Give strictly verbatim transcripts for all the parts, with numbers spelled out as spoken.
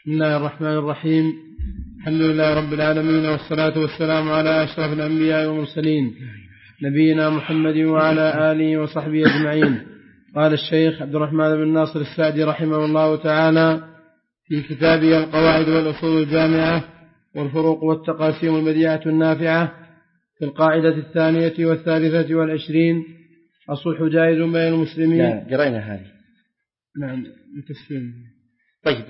بسم الله الرحمن الرحيم. الحمد لله رب العالمين، والصلاة والسلام على أشرف الأنبياء والمرسلين نبينا محمد وعلى آله وصحبه أجمعين. قال الشيخ عبد الرحمن بن ناصر السعدي رحمه الله تعالى في كتابه القواعد والأصول الجامعة والفروق والتقاسيم البديعة النافعة في القاعدة الثانية والثالثة والعشرين: الصلح جائز بين المسلمين. لا قرأنا هذه. نعم متسفين. طيب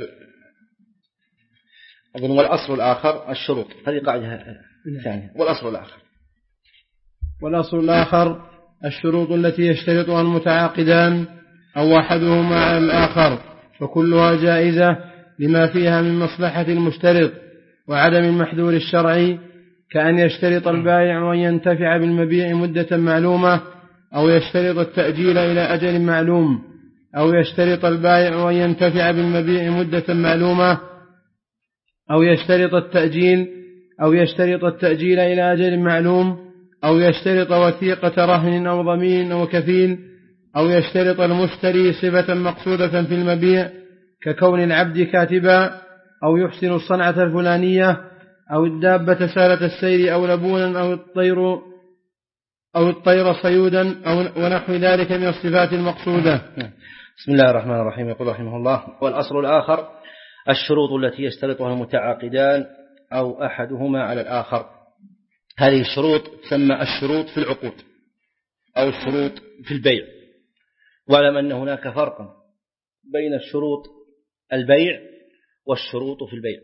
أظن والأصل الآخر الشروط، هذه قاعدة ثانية. والأصل الآخر والأصل الآخر الشروط التي يشترطها المتعاقدان أو أحدهما على الآخر، فكلها جائزة لما فيها من مصلحة المشترط وعدم المحذور الشرعي، كأن يشترط البائع وأن ينتفع بالمبيع مدة معلومة، أو يشترط التأجيل إلى أجل معلوم، أو يشترط البائع وأن ينتفع بالمبيع مدة معلومة، أو يشترط التأجيل أو يشترط التأجيل إلى أجل معلوم، أو يشترط وثيقة رهن أو ضمين أو كفيل، أو يشترط المشتري صفة مقصودة في المبيع ككون العبد كاتبا، أو يحسن الصنعة الفلانية، أو الدابة سالة السير، أو لبونا، أو الطير أو الطير صيودا، أو ونحو ذلك من الصفات المقصودة. بسم الله الرحمن الرحيم. يقول رحمه الله: والأصل الآخر الشروط التي يشترطها المتعاقدان أو أحدهما على الآخر. هذه الشروط تسمى الشروط في العقود أو الشروط في البيع. واعلم أن هناك فرقا بين الشروط البيع والشروط في البيع.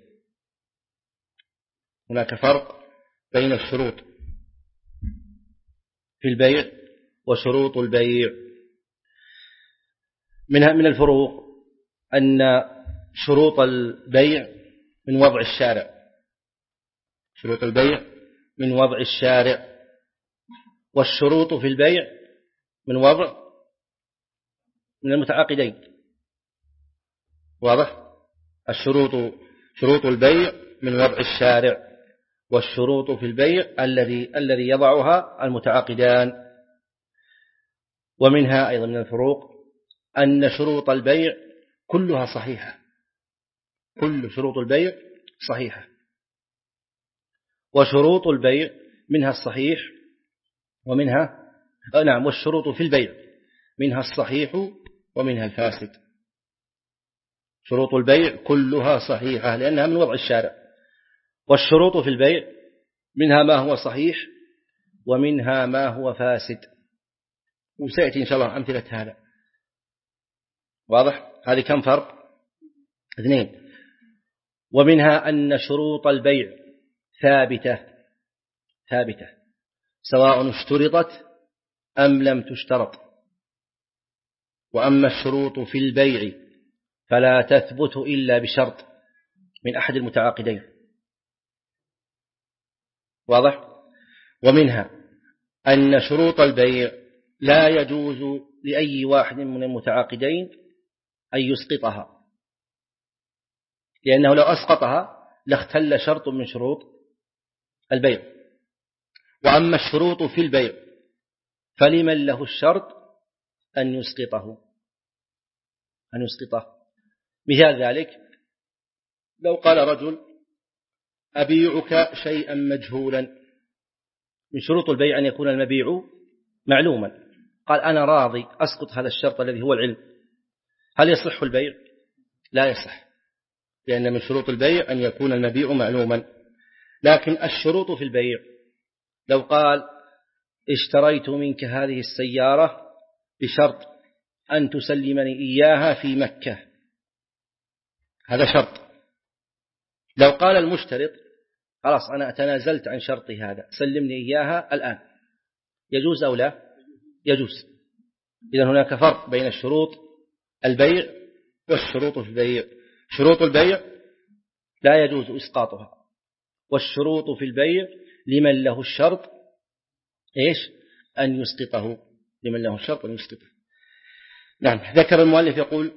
هناك فرق بين الشروط في البيع وشروط البيع. منها من الفروق أن شروط البيع من وضع الشارع، شروط البيع من وضع الشارع، والشروط في البيع من وضع من المتعاقدين. واضح؟ الشروط شروط البيع من وضع الشارع، والشروط في البيع الذي الذي يضعها المتعاقدان. ومنها أيضا من الفروق أن شروط البيع كلها صحيحة، كل شروط البيع صحيحة، وشروط البيع منها الصحيح ومنها نعم والشروط في البيع منها الصحيح ومنها الفاسد. شروط البيع كلها صحيحة لأنها من وضع الشارع، والشروط في البيع منها ما هو صحيح ومنها ما هو فاسد، وسيأتي إن شاء الله أمثلة هذا. واضح؟ هذه كم فرق؟ اثنين. ومنها أن شروط البيع ثابتة ثابتة سواء اشترطت أم لم تشترط. وأما الشروط في البيع فلا تثبت إلا بشرط من أحد المتعاقدين. واضح؟ ومنها أن شروط البيع لا يجوز لأي واحد من المتعاقدين أن يسقطها، لأنه لو أسقطها لاختل شرط من شروط البيع. وأما الشروط في البيع فلمن له الشرط أن يسقطه أن يسقطه مثال ذلك لو قال رجل: أبيعك شيئا مجهولا. من شروط البيع أن يكون المبيع معلوما. قال: أنا راضي أسقط هذا الشرط الذي هو العلم. هل يصح البيع؟ لا يصح، لأن من شروط البيع أن يكون المبيع معلوما. لكن الشروط في البيع لو قال: اشتريت منك هذه السيارة بشرط أن تسلمني إياها في مكة، هذا شرط. لو قال المشترط: خلاص أنا تنازلت عن شرطي هذا، سلمني إياها الآن، يجوز أو لا؟ يجوز. إذن هناك فرق بين الشروط البيع والشروط في البيع. شروط البيع لا يجوز إسقاطها، والشروط في البيع لمن له الشرط إيش؟ أن يسقطه، لمن له الشرط أن يسقطه. نعم. ذكر المؤلف يقول: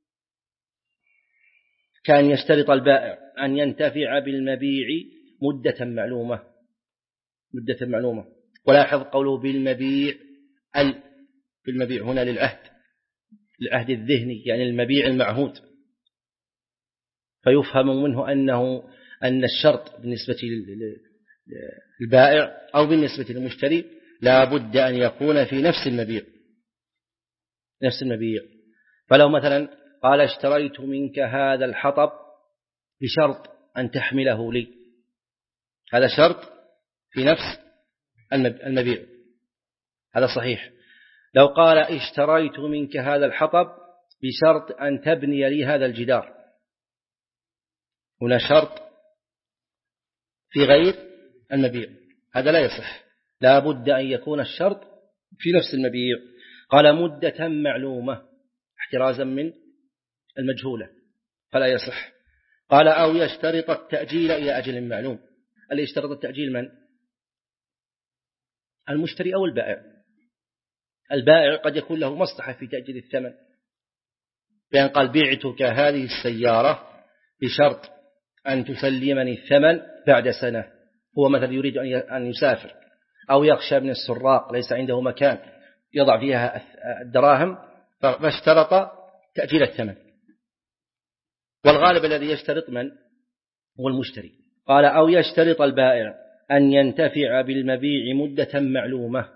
كان يشترط البائع أن ينتفع بالمبيع مدة معلومة، مدة معلومة. ولاحظ قوله بالمبيع، ال بالمبيع هنا للعهد، العهد الذهني، يعني المبيع المعهود. فيفهم منه أنه أن الشرط بالنسبة للبائع أو بالنسبة للمشتري لا بد أن يكون في نفس المبيع نفس المبيع. فلو مثلا قال اشتريت منك هذا الحطب بشرط أن تحمله لي، هذا شرط في نفس المبيع، هذا صحيح. لو قال اشتريت منك هذا الحطب بشرط أن تبني لي هذا الجدار، هنا شرط في غير المبيع، هذا لا يصح، لا بد أن يكون الشرط في نفس المبيع. قال مدة معلومة احترازا من المجهولة فلا يصح. قال أو يشترط التأجيل إلى أجل معلوم. اللي يشترط التأجيل من؟ المشتري أو البائع. البائع قد يكون له مصلحة في تأجيل الثمن، بأن قال بعتك هذه السيارة بشرط أن تسلمني الثمن بعد سنة. هو مثلا يريد أن يسافر أو يخشى من السراق ليس عنده مكان يضع فيها الدراهم فاشترط تأجيل الثمن. والغالب الذي يشترط من؟ هو المشتري. قال أو يشترط البائع أن ينتفع بالمبيع مدة معلومة،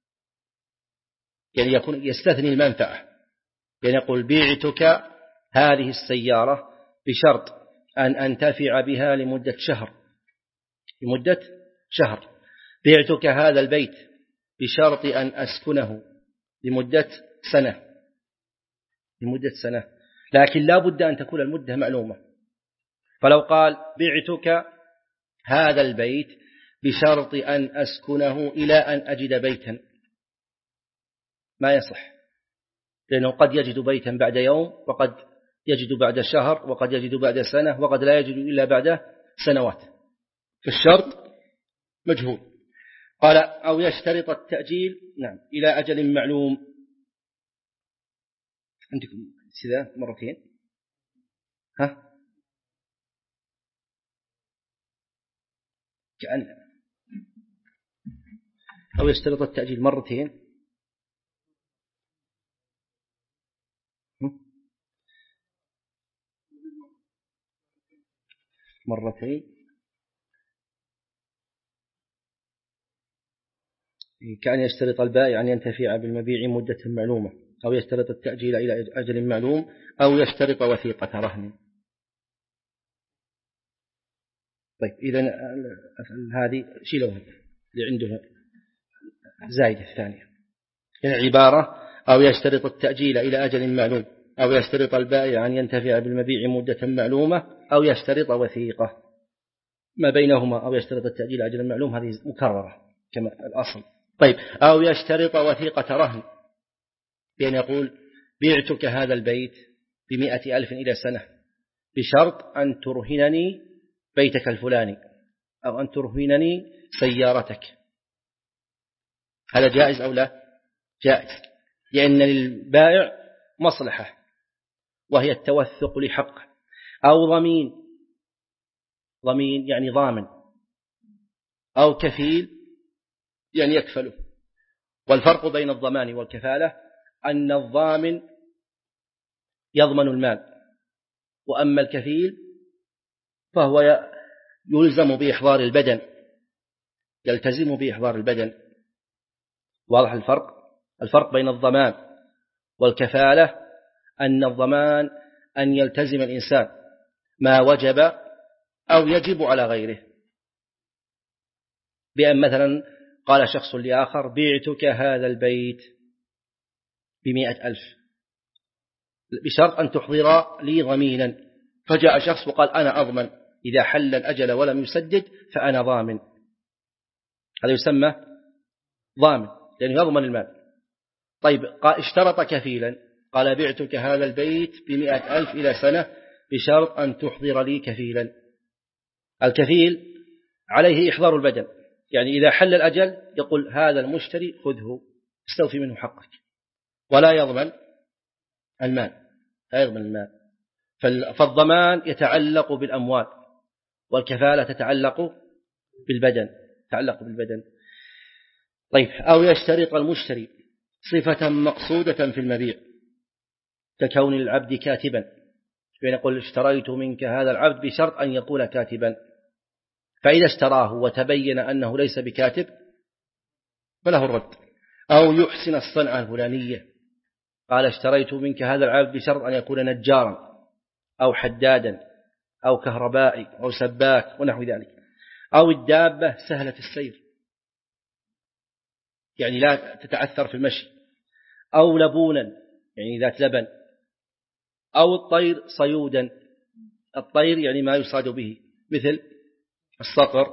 يعني يكون يستثني المنفعة، يعني يقول بعتك هذه السيارة بشرط أن أنتفع بها لمدة شهر، لمدة شهر. بعتك هذا البيت بشرط أن أسكنه لمدة سنة، لمدة سنة، لكن لا بد أن تكون المدة معلومة. فلو قال بعتك هذا البيت بشرط أن أسكنه إلى أن أجد بيتا، ما يصح، لأنه قد يجد بيتا بعد يوم، وقد يجد بعد شهر، وقد يجد بعد سنة، وقد لا يجد إلا بعد سنوات، فالشرط مجهول. قال أو يشترط التأجيل نعم إلى أجل معلوم. عندكم سذا مرتين ها كأن أو يشترط التأجيل مرتين مرتين كأن يشترط البائع أن ينتفع بالمبيع مدة معلومة، أو يشترط التأجيل إلى أجل معلوم، أو يشترط وثيقة رهن. طيب إذن هذه شيلوها اللي عنده زايدة الثانية، يعني عبارة أو يشترط التأجيل إلى أجل معلوم، أو يشترط البائع أن ينتفع بالمبيع مدة معلومة، أو يشترط وثيقة. ما بينهما أو يشترط التأجيل إلى أجل معلوم هذه مكررة كما الأصل. طيب أو يشترط وثيقة رهن، بأن يقول بعتك هذا البيت بمئة ألف إلى سنة بشرط أن ترهنني بيتك الفلاني، أو أن ترهنني سيارتك. هذا جائز أو لا؟ جائز، لأن للبائع مصلحة وهي التوثق لحقه، أو ضمين، ضمين يعني ضامن، أو كفيل يعني يكفله. والفرق بين الضمان والكفالة أن الضامن يضمن المال، وأما الكفيل فهو يلزم بإحضار البدن، يلتزم بإحضار البدن. واضح الفرق؟ الفرق بين الضمان والكفالة أن الضمان أن يلتزم الإنسان ما وجب أو يجب على غيره، بأن مثلا قال شخص لآخر بعتك هذا البيت بمئة ألف بشرط أن تحضر لي ضمينا، فجاء شخص وقال أنا أضمن إذا حل الأجل ولم يسدد فأنا ضامن، هذا يسمى ضامن لأنه يضمن المال. طيب اشترط كفيلا، قال بعتك هذا البيت بمئة ألف إلى سنة بشرط أن تحضر لي كفيلا. الكفيل عليه إحضار البدن، يعني إذا حل الأجل يقول هذا المشتري خذه استوفي منه حقك، ولا يضمن المال، لا يضمن المال. فالضمان يتعلق بالأموال، والكفالة تتعلق بالبدن، تتعلق بالبدن. طيب أو يشترط المشتري صفة مقصودة في المبيع ككون العبد كاتبا يقول اشتريت منك هذا العبد بشرط أن يكون كاتبا، فإذا اشتراه وتبين أنه ليس بكاتب فله الرد. أو يحسن الصنعة الفلانية، قال اشتريت منك هذا العبد بشرط أن يكون نجارا أو حدادا أو كهربائي أو سباك ونحو ذلك. أو الدابة سهلة السير يعني لا تتعثر في المشي، أو لبونا يعني ذات لبن، أو الطير صيودا، الطير يعني ما يصاد به مثل الصقر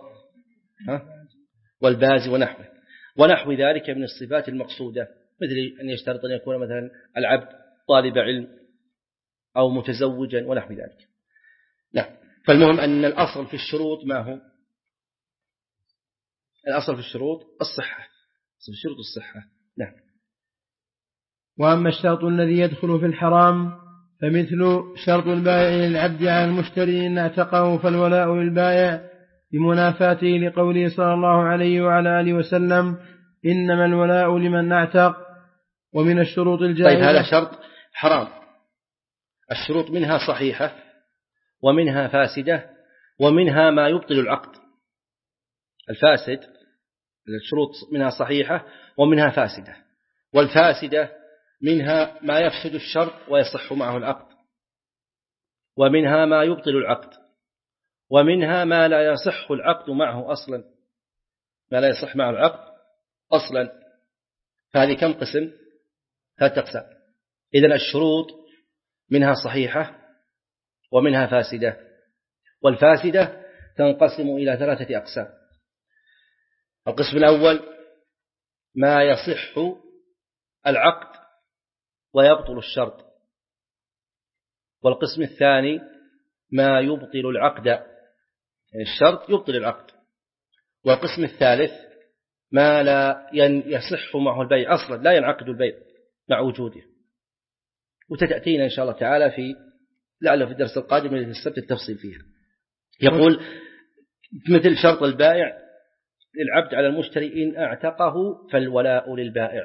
والباز ونحوه ونحو ذلك من الصفات المقصودة، مثل أن يشترط أن يكون مثلا العبد طالب علم أو متزوجا ونحو ذلك. نعم. فالمهم أن الأصل في الشروط ما هو؟ الأصل في الشروط الصحة، أصل في الشروط الصحة. نعم. وأما الشرط الذي يدخل في الحرام فمثل شرط البائع للعبد على المشتري إن اعتقه فالولاء للبائع بمنافاته لقوله صلى الله عليه وعلى آله وسلم إنما الولاء لمن اعتق. ومن الشروط الجائزة. طيب هذا شرط حرام، الشروط منها صحيحة ومنها فاسدة ومنها ما يبطل العقد. الفاسد الشروط منها صحيحة ومنها فاسدة، والفاسدة منها ما يفسد الشرط ويصح معه العقد، ومنها ما يبطل العقد، ومنها ما لا يصح العقد معه أصلا، ما لا يصح معه العقد أصلا. فهذه كم قسم؟ ثلاثة أقسام. إذن الشروط منها صحيحة ومنها فاسدة، والفاسدة تنقسم إلى ثلاثة أقسام. القسم الأول ما يصح العقد ويبطل الشرط، والقسم الثاني ما يبطل العقد، يعني الشرط يبطل العقد، والقسم الثالث ما لا يصح معه البيع أصلا، لا ينعقد البيع مع وجوده. وتتأتينا إن شاء الله تعالى في لعله في الدرس القادم من السبت التفصيل فيها. يقول مثل شرط البائع للعبد على المشتري إن اعتقه فالولاء للبائع،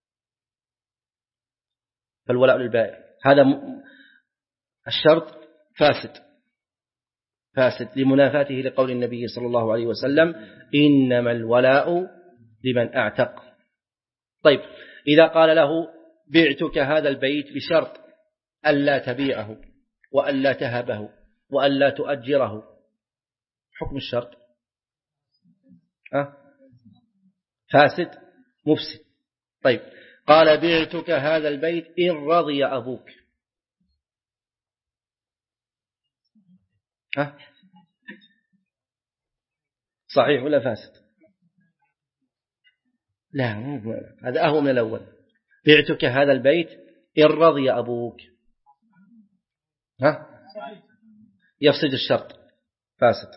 فالولاء للبائع هذا الشرط فاسد، فاسد لمنافاته لقول النبي صلى الله عليه وسلم إنما الولاء لمن اعتق. طيب إذا قال له بعتك هذا البيت بشرط ألا تبيعه وألا تهبه وألا تؤجره، حكم الشرط أه؟ فاسد مفسد. طيب قال بعتك هذا البيت إن رضي أبوك، أه؟ صحيح ولا فاسد؟ لا هذا أهو من الأول. بعتك هذا البيت إن رضي أبوك، ها يفسد الشرط، فاسد.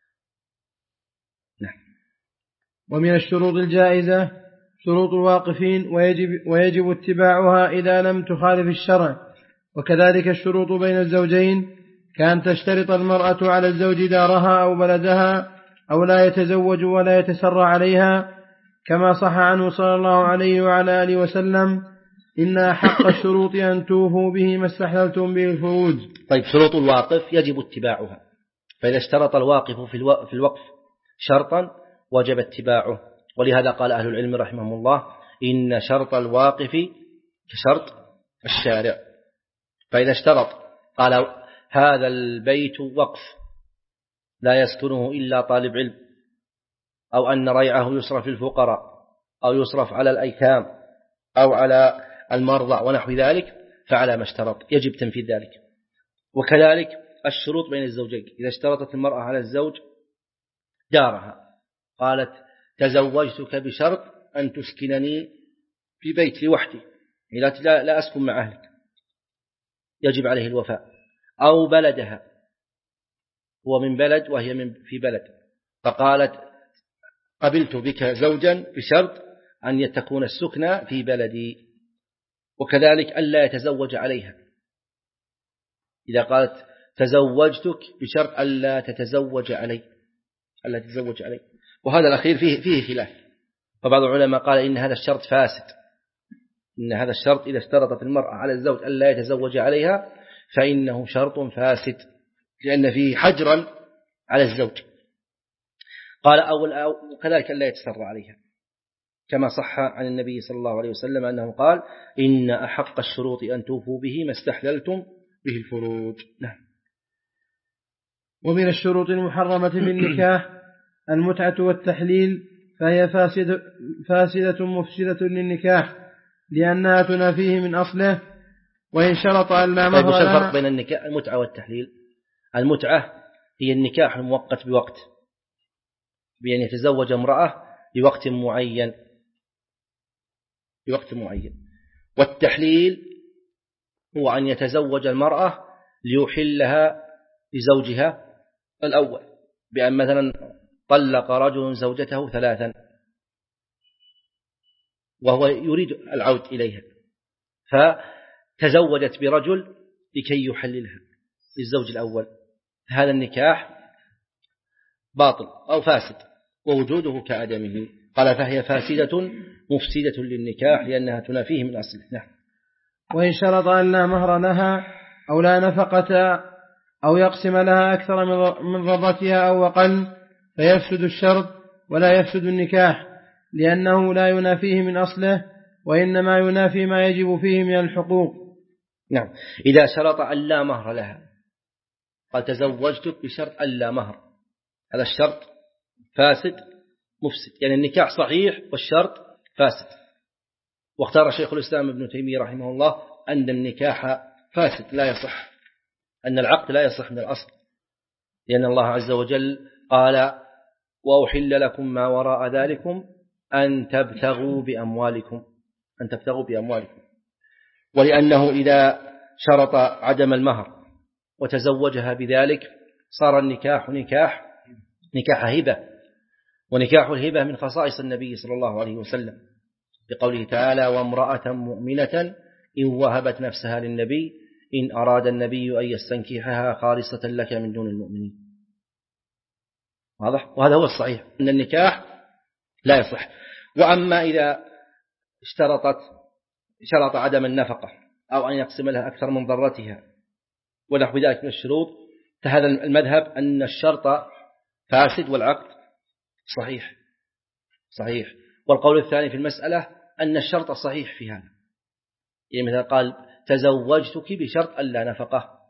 نعم. ومن الشروط الجائزة شروط الواقفين ويجب, ويجب اتباعها إذا لم تخالف الشرع. وكذلك الشروط بين الزوجين كان تشترط المرأة على الزوج دارها أو بلدها أو لا يتزوج ولا يتسرى عليها، كما صح عنه صلى الله عليه وعلى آله وسلم إن حق الشروط أن توفوا به ما استحللتم به الفروج. طيب شروط الواقف يجب اتباعها، فإذا اشترط الواقف في الوقف شرطا وجب اتباعه، ولهذا قال أهل العلم رحمهم الله إن شرط الواقف كشرط الشارع. فإذا اشترط قال هذا البيت وقف لا يسكنه إلا طالب علم، أو أن ريعه يصرف للفقراء أو يصرف على الأيتام أو على المرضى ونحو ذلك، فعلى ما اشترط يجب تنفيذ ذلك. وكذلك الشروط بين الزوجين، إذا اشترطت المرأة على الزوج دارها، قالت تزوجتك بشرط أن تسكنني في بيت لوحدي لا, لا أسكن مع أهلك، يجب عليه الوفاء. أو بلدها، هو من بلد وهي من في بلد، فقالت قبلت بك زوجا بشرط أن تكون السكنة في بلدي. وكذلك ألا يتزوج عليها، إذا قالت تزوجتك بشرط ألا تتزوج علي، ألا تتزوج علي. وهذا الأخير فيه فيه خلاف، فبعض العلماء قال إن هذا الشرط فاسد، إن هذا الشرط إذا اشترطت المرأة على الزوج ألا يتزوج عليها فإنه شرط فاسد لأن فيه حجرا على الزوج. قال أول أو كذلك لا يتسرع عليها كما صح عن النبي صلى الله عليه وسلم أنه قال إن أحق الشروط أن توفوا به ما استحللتم به الفروج. نعم. ومن الشروط المحرمة في النكاح المتعة والتحليل، فهي فاسدة, فاسدة مفسدة للنكاح لأنها تنافيه من أصله، وإن شرط أن لا مهر لها. الفرق بين النكاح المتعة والتحليل؟ المتعة هي النكاح المؤقت بوقت، بأن يتزوج امرأة لوقت معين لوقت معين والتحليل هو أن يتزوج المرأة ليحلها لزوجها الأول، بأن مثلا طلق رجل زوجته ثلاثا وهو يريد العود إليها، فتزوجت برجل لكي يحللها للزوج الأول، هذا النكاح باطل أو فاسد ووجوده كعدمه. قال فهي فاسدة مفسدة للنكاح لأنها تنافيه من أصله. نعم. وإن شرط أن لا مهر لها أو لا نفقة أو يقسم لها أكثر من رضتها أو أقل فيفسد الشرط ولا يفسد النكاح، لأنه لا ينافيه من أصله وإنما ينافي ما يجب فيه من الحقوق. نعم. إذا شرط أن لا مهر لها، قال تزوجتك بشرط أن لا مهر، هذا الشرط فاسد مفسد، يعني النكاح صحيح والشرط فاسد. واختار شيخ الإسلام ابن تيمية رحمه الله أن النكاح فاسد لا يصح، أن العقد لا يصح من الأصل، لأن الله عز وجل قال وأحل لكم ما وراء ذلكم أن تبتغوا بأموالكم أن تبتغوا بأموالكم ولأنه إذا شرط عدم المهر وتزوجها بذلك صار النكاح نكاح نكاح هبة، ونكاح الهبة من خصائص النبي صلى الله عليه وسلم بقوله تعالى وامرأة مؤمنة إن وهبت نفسها للنبي إن أراد النبي أن يستنكحها خالصة لك من دون المؤمنين. واضح؟ وهذا هو الصحيح أن النكاح لا يصح. وأما إذا اشترطت شرط عدم النفقة أو أن يقسم لها أكثر من ضرتها ونحو ذلك من الشروط، فهذا المذهب أن الشرط فاسد والعقد صحيح صحيح والقول الثاني في المسألة أن الشرط صحيح في هذا، يعني مثلا قال تزوجتك بشرط ألا نفقة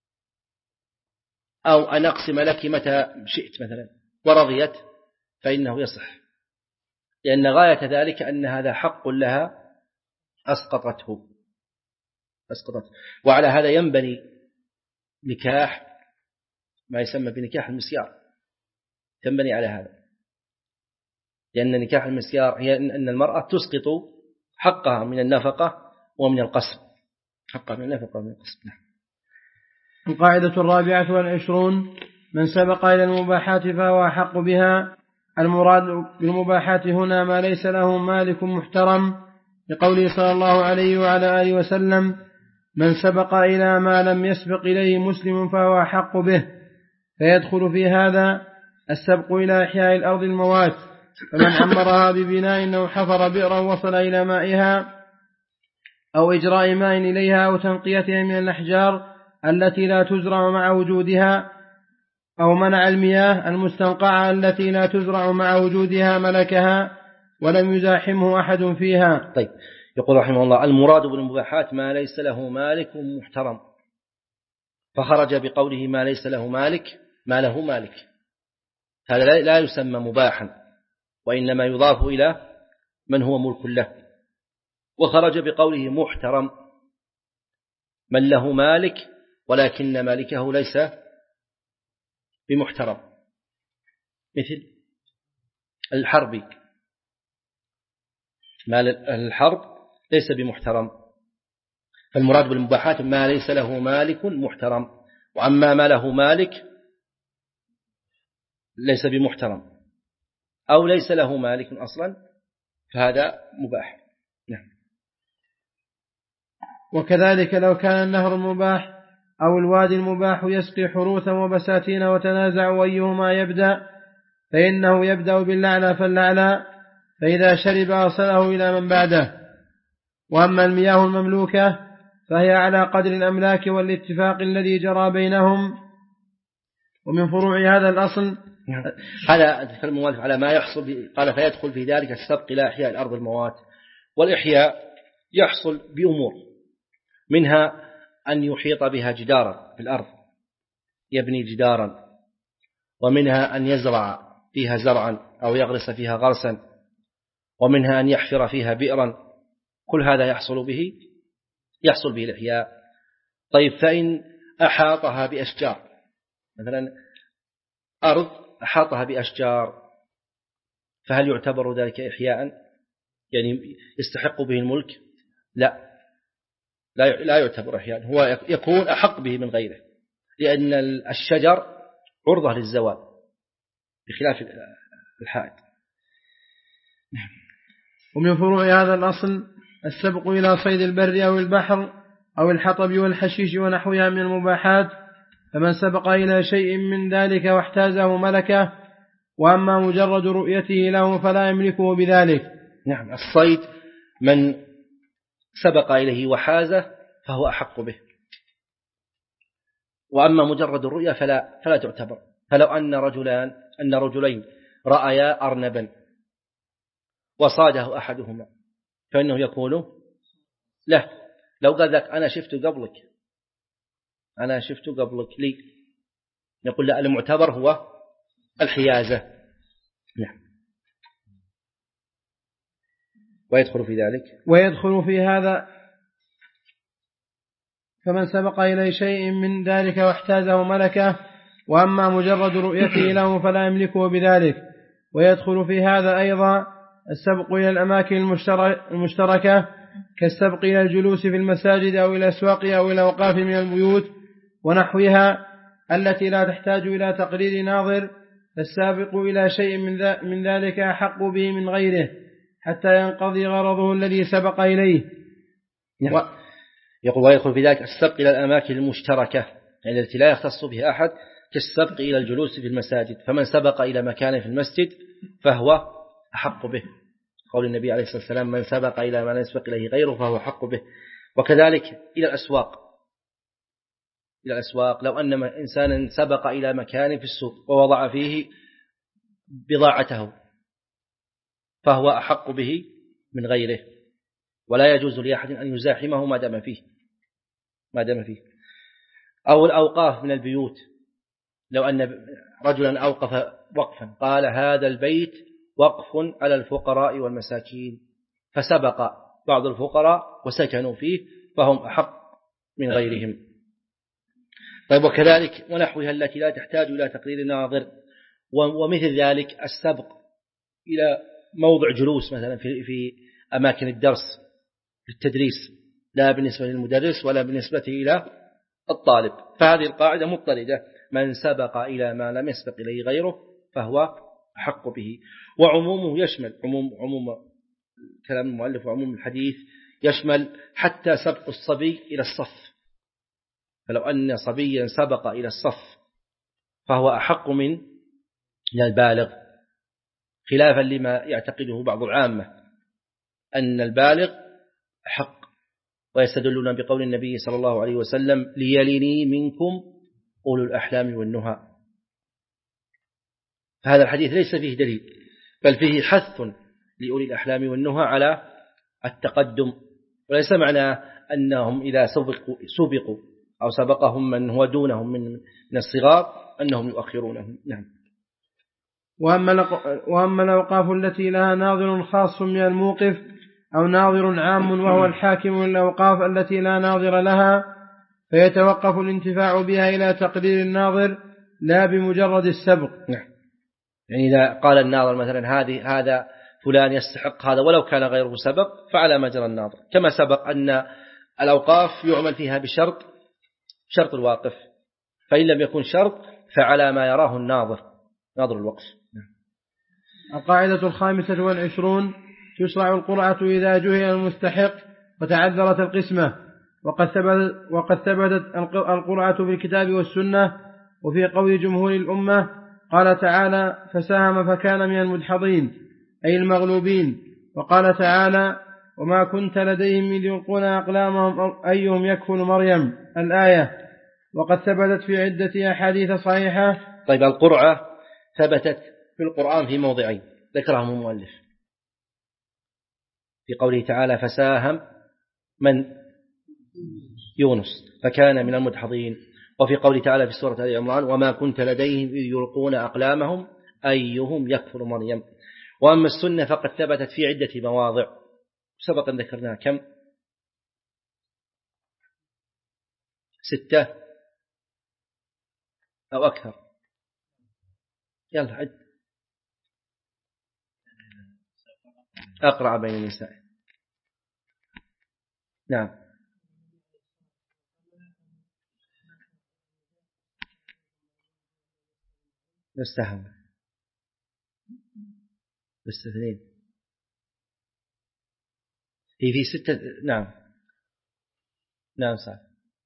أو أن أقسم لك متى شئت مثلا ورضيت فإنه يصح، لأن غاية ذلك أن هذا حق لها أسقطته أسقطته وعلى هذا ينبني نكاح ما يسمى بنكاح المسيار، تنبني على هذا، لأن نكاح المسيار هي أن المرأة تسقط حقها من النفقة ومن القسم، حقها من النفقة ومن القسم. القاعدة الرابعة والعشرون من سبق إلى المباحات فهو أحق بها. المراد بالمباحات هنا ما ليس له مالك محترم، لقوله صلى الله عليه وعلى آله وسلم من سبق إلى ما لم يسبق إليه مسلم فهو أحق به، فيدخل في هذا السبق إلى إحياء الأرض الموات، فمن عمرها ببناء أنه حفر بئرا وصل إلى مائها أو إجراء ماء إليها أو تنقيتها من الأحجار التي لا تزرع مع وجودها أو منع المياه المستنقعة التي لا تزرع مع وجودها ملكها ولم يزاحمه أحد فيها. طيب، يقول رحمه الله المراد بالمباحات ما ليس له مالك محترم، فخرج بقوله ما ليس له مالك ما له مالك، هذا لا يسمى مباحا وإنما يضاف إلى من هو ملك له، وخرج بقوله محترم من له مالك ولكن مالكه ليس بمحترم، مثل الحرب، مال الحرب ليس بمحترم، فالمراد بالمباحات ما ليس له مالك محترم، وأما ما له مالك ليس بمحترم أو ليس له مالك أصلا فهذا مباح. نعم. وكذلك لو كان النهر المباح أو الوادي المباح يسقي حروثا وبساتين وتنازع أيهما يبدأ، فإنه يبدأ بالأعلى فالأعلى، فإذا شرب أرسله إلى من بعده. وأما المياه المملوكة فهي على قدر الأملاك والاتفاق الذي جرى بينهم. ومن فروع هذا الأصل هذا تكلم المؤلف على ما يحصل، قال فيدخل في ذلك السبق إلى إحياء الأرض الموات. والإحياء يحصل بأمور، منها أن يحيط بها جدارا في الأرض، يبني جدارا، ومنها أن يزرع فيها زرعا أو يغرس فيها غرسا، ومنها أن يحفر فيها بئرا. كل هذا يحصل به يحصل به الإحياء. طيب، فإن أحاطها بأشجار، مثلا أرض أحاطها بأشجار، فهل يعتبر ذلك إحياء؟ يعني يستحق به الملك؟ لا لا يعتبر إحياء، هو يكون أحق به من غيره، لأن الشجر عرضة للزوال بخلاف الحائط. ومن فروع هذا الأصل السبق إلى صيد البر أو البحر أو الحطب والحشيش ونحوها من المباحات، فمن سبق إلى شيء من ذلك واحتازه ملكه، وأما مجرد رؤيته له فلا يملكه بذلك. نعم، الصيد من سبق إليه وحازه فهو أحق به، وأما مجرد الرؤية فلا فلا تعتبر. فلو أن رجلان أن رجلين رأيا أرنبا وصاده أحدهما فإنه يكون له. لو قال لك أنا شفت قبلك أنا شفت قبلك لي، نقول لا، المعتبر هو الحيازة. نعم. ويدخل في ذلك ويدخل في هذا فمن سبق إلى شيء من ذلك واحتازه ملكه، وأما مجرد رؤيته له فلا يملكه بذلك. ويدخل في هذا أيضا السبق إلى الأماكن المشتركة، كالسبق إلى الجلوس في المساجد أو إلى الأسواق أو إلى الأوقاف من البيوت ونحوها التي لا تحتاج إلى تقرير ناظر. فالسابق إلى شيء من ذلك أحق به من غيره حتى ينقضي غرضه الذي سبق إليه. و... يقول ويدخل في ذلك السبق إلى الأماكن المشتركة، يعني التي لا يختص بها أحد، كالسبق إلى الجلوس في المساجد، فمن سبق إلى مكان في المسجد فهو أحق به، قول النبي عليه الصلاة والسلام من سبق إلى ما لا يسبق إليه غيره فهو أحق به. وكذلك إلى الأسواق إلى الأسواق لو أن إنسانا سبق إلى مكان في السوق ووضع فيه بضاعته فهو أحق به من غيره، ولا يجوز لأحد أن يزاحمه ما دام فيه ما دام فيه أو الأوقاف من البيوت، لو أن رجلا أوقف وقفا قال هذا البيت وقف على الفقراء والمساكين، فسبق بعض الفقراء وسكنوا فيه فهم أحق من غيرهم. طيب، وكذلك ونحوها التي لا تحتاج إلى تقرير ناظر. ومثل ذلك السبق إلى موضع جلوس مثلا في في أماكن الدرس للتدريس، لا بالنسبة للمدرس ولا بالنسبة إلى الطالب، فهذه القاعدة مضطردة، من سبق إلى ما لم يسبق إليه غيره فهو أحق به. وعمومه يشمل عموم عموم كلام المؤلف وعموم الحديث يشمل حتى سبق الصبي إلى الصف، فلو أن صبيا سبق إلى الصف فهو أحق من البالغ، خلافا لما يعتقده بعض العامة أن البالغ أحق، ويستدلون بقول النبي صلى الله عليه وسلم ليلني منكم أولو الأحلام والنهى. فهذا الحديث ليس فيه دليل، بل فيه حث لأولي الأحلام والنهى على التقدم، وليس معنى أنهم إذا سبقوا, سبقوا أو سبقهم من هو دونهم من من الصغار أنهم يؤخرونهم. نعم. وأما الأوقاف التي لها ناظر خاص من الموقف أو ناظر عام وهو الحاكم الأوقاف التي لا ناظر لها، فيتوقف الانتفاع بها إلى تقدير الناظر لا بمجرد السبق. نعم. يعني إذا قال الناظر مثلا هذه هذا فلان يستحق هذا ولو كان غيره سبق فعلى مجرى الناظر، كما سبق أن الأوقاف يعمل فيها بشرط شرط الواقف، فإن لم يكن شرط فعلى ما يراه الناظر ناظر الوقف. القاعدة الخامسة والعشرون تشرع القرعة إذا جهل المستحق وتعذرت القسمة، وقد ثبتت, وقد ثبتت القرعة بالكتاب والسنة. وفي قول جمهور الأمة قال تعالى فساهم فكان من المدحضين أي المغلوبين، وقال تعالى وما كنت لديهم إذ يلقون أقلامهم أيهم يكفل مريم الآية، وقد ثبتت في عدة أحاديث صحيحة. طيب القرعة ثبتت في القرآن في موضعين ذكرهم المؤلف، في قوله تعالى فساهم من يونس فكان من المدحضين، وفي قوله تعالى في سورة آل عمران وما كنت لديهم إذ يلقون أقلامهم أيهم يكفر مريم. وأما السنة فقد ثبتت في عدة مواضع سبق أن ذكرناها، كم؟ ستة أو أكثر، يلا عد. أقرع بين النساء، نعم، نستهم باستثنين هي في ستة، نعم نعم صح،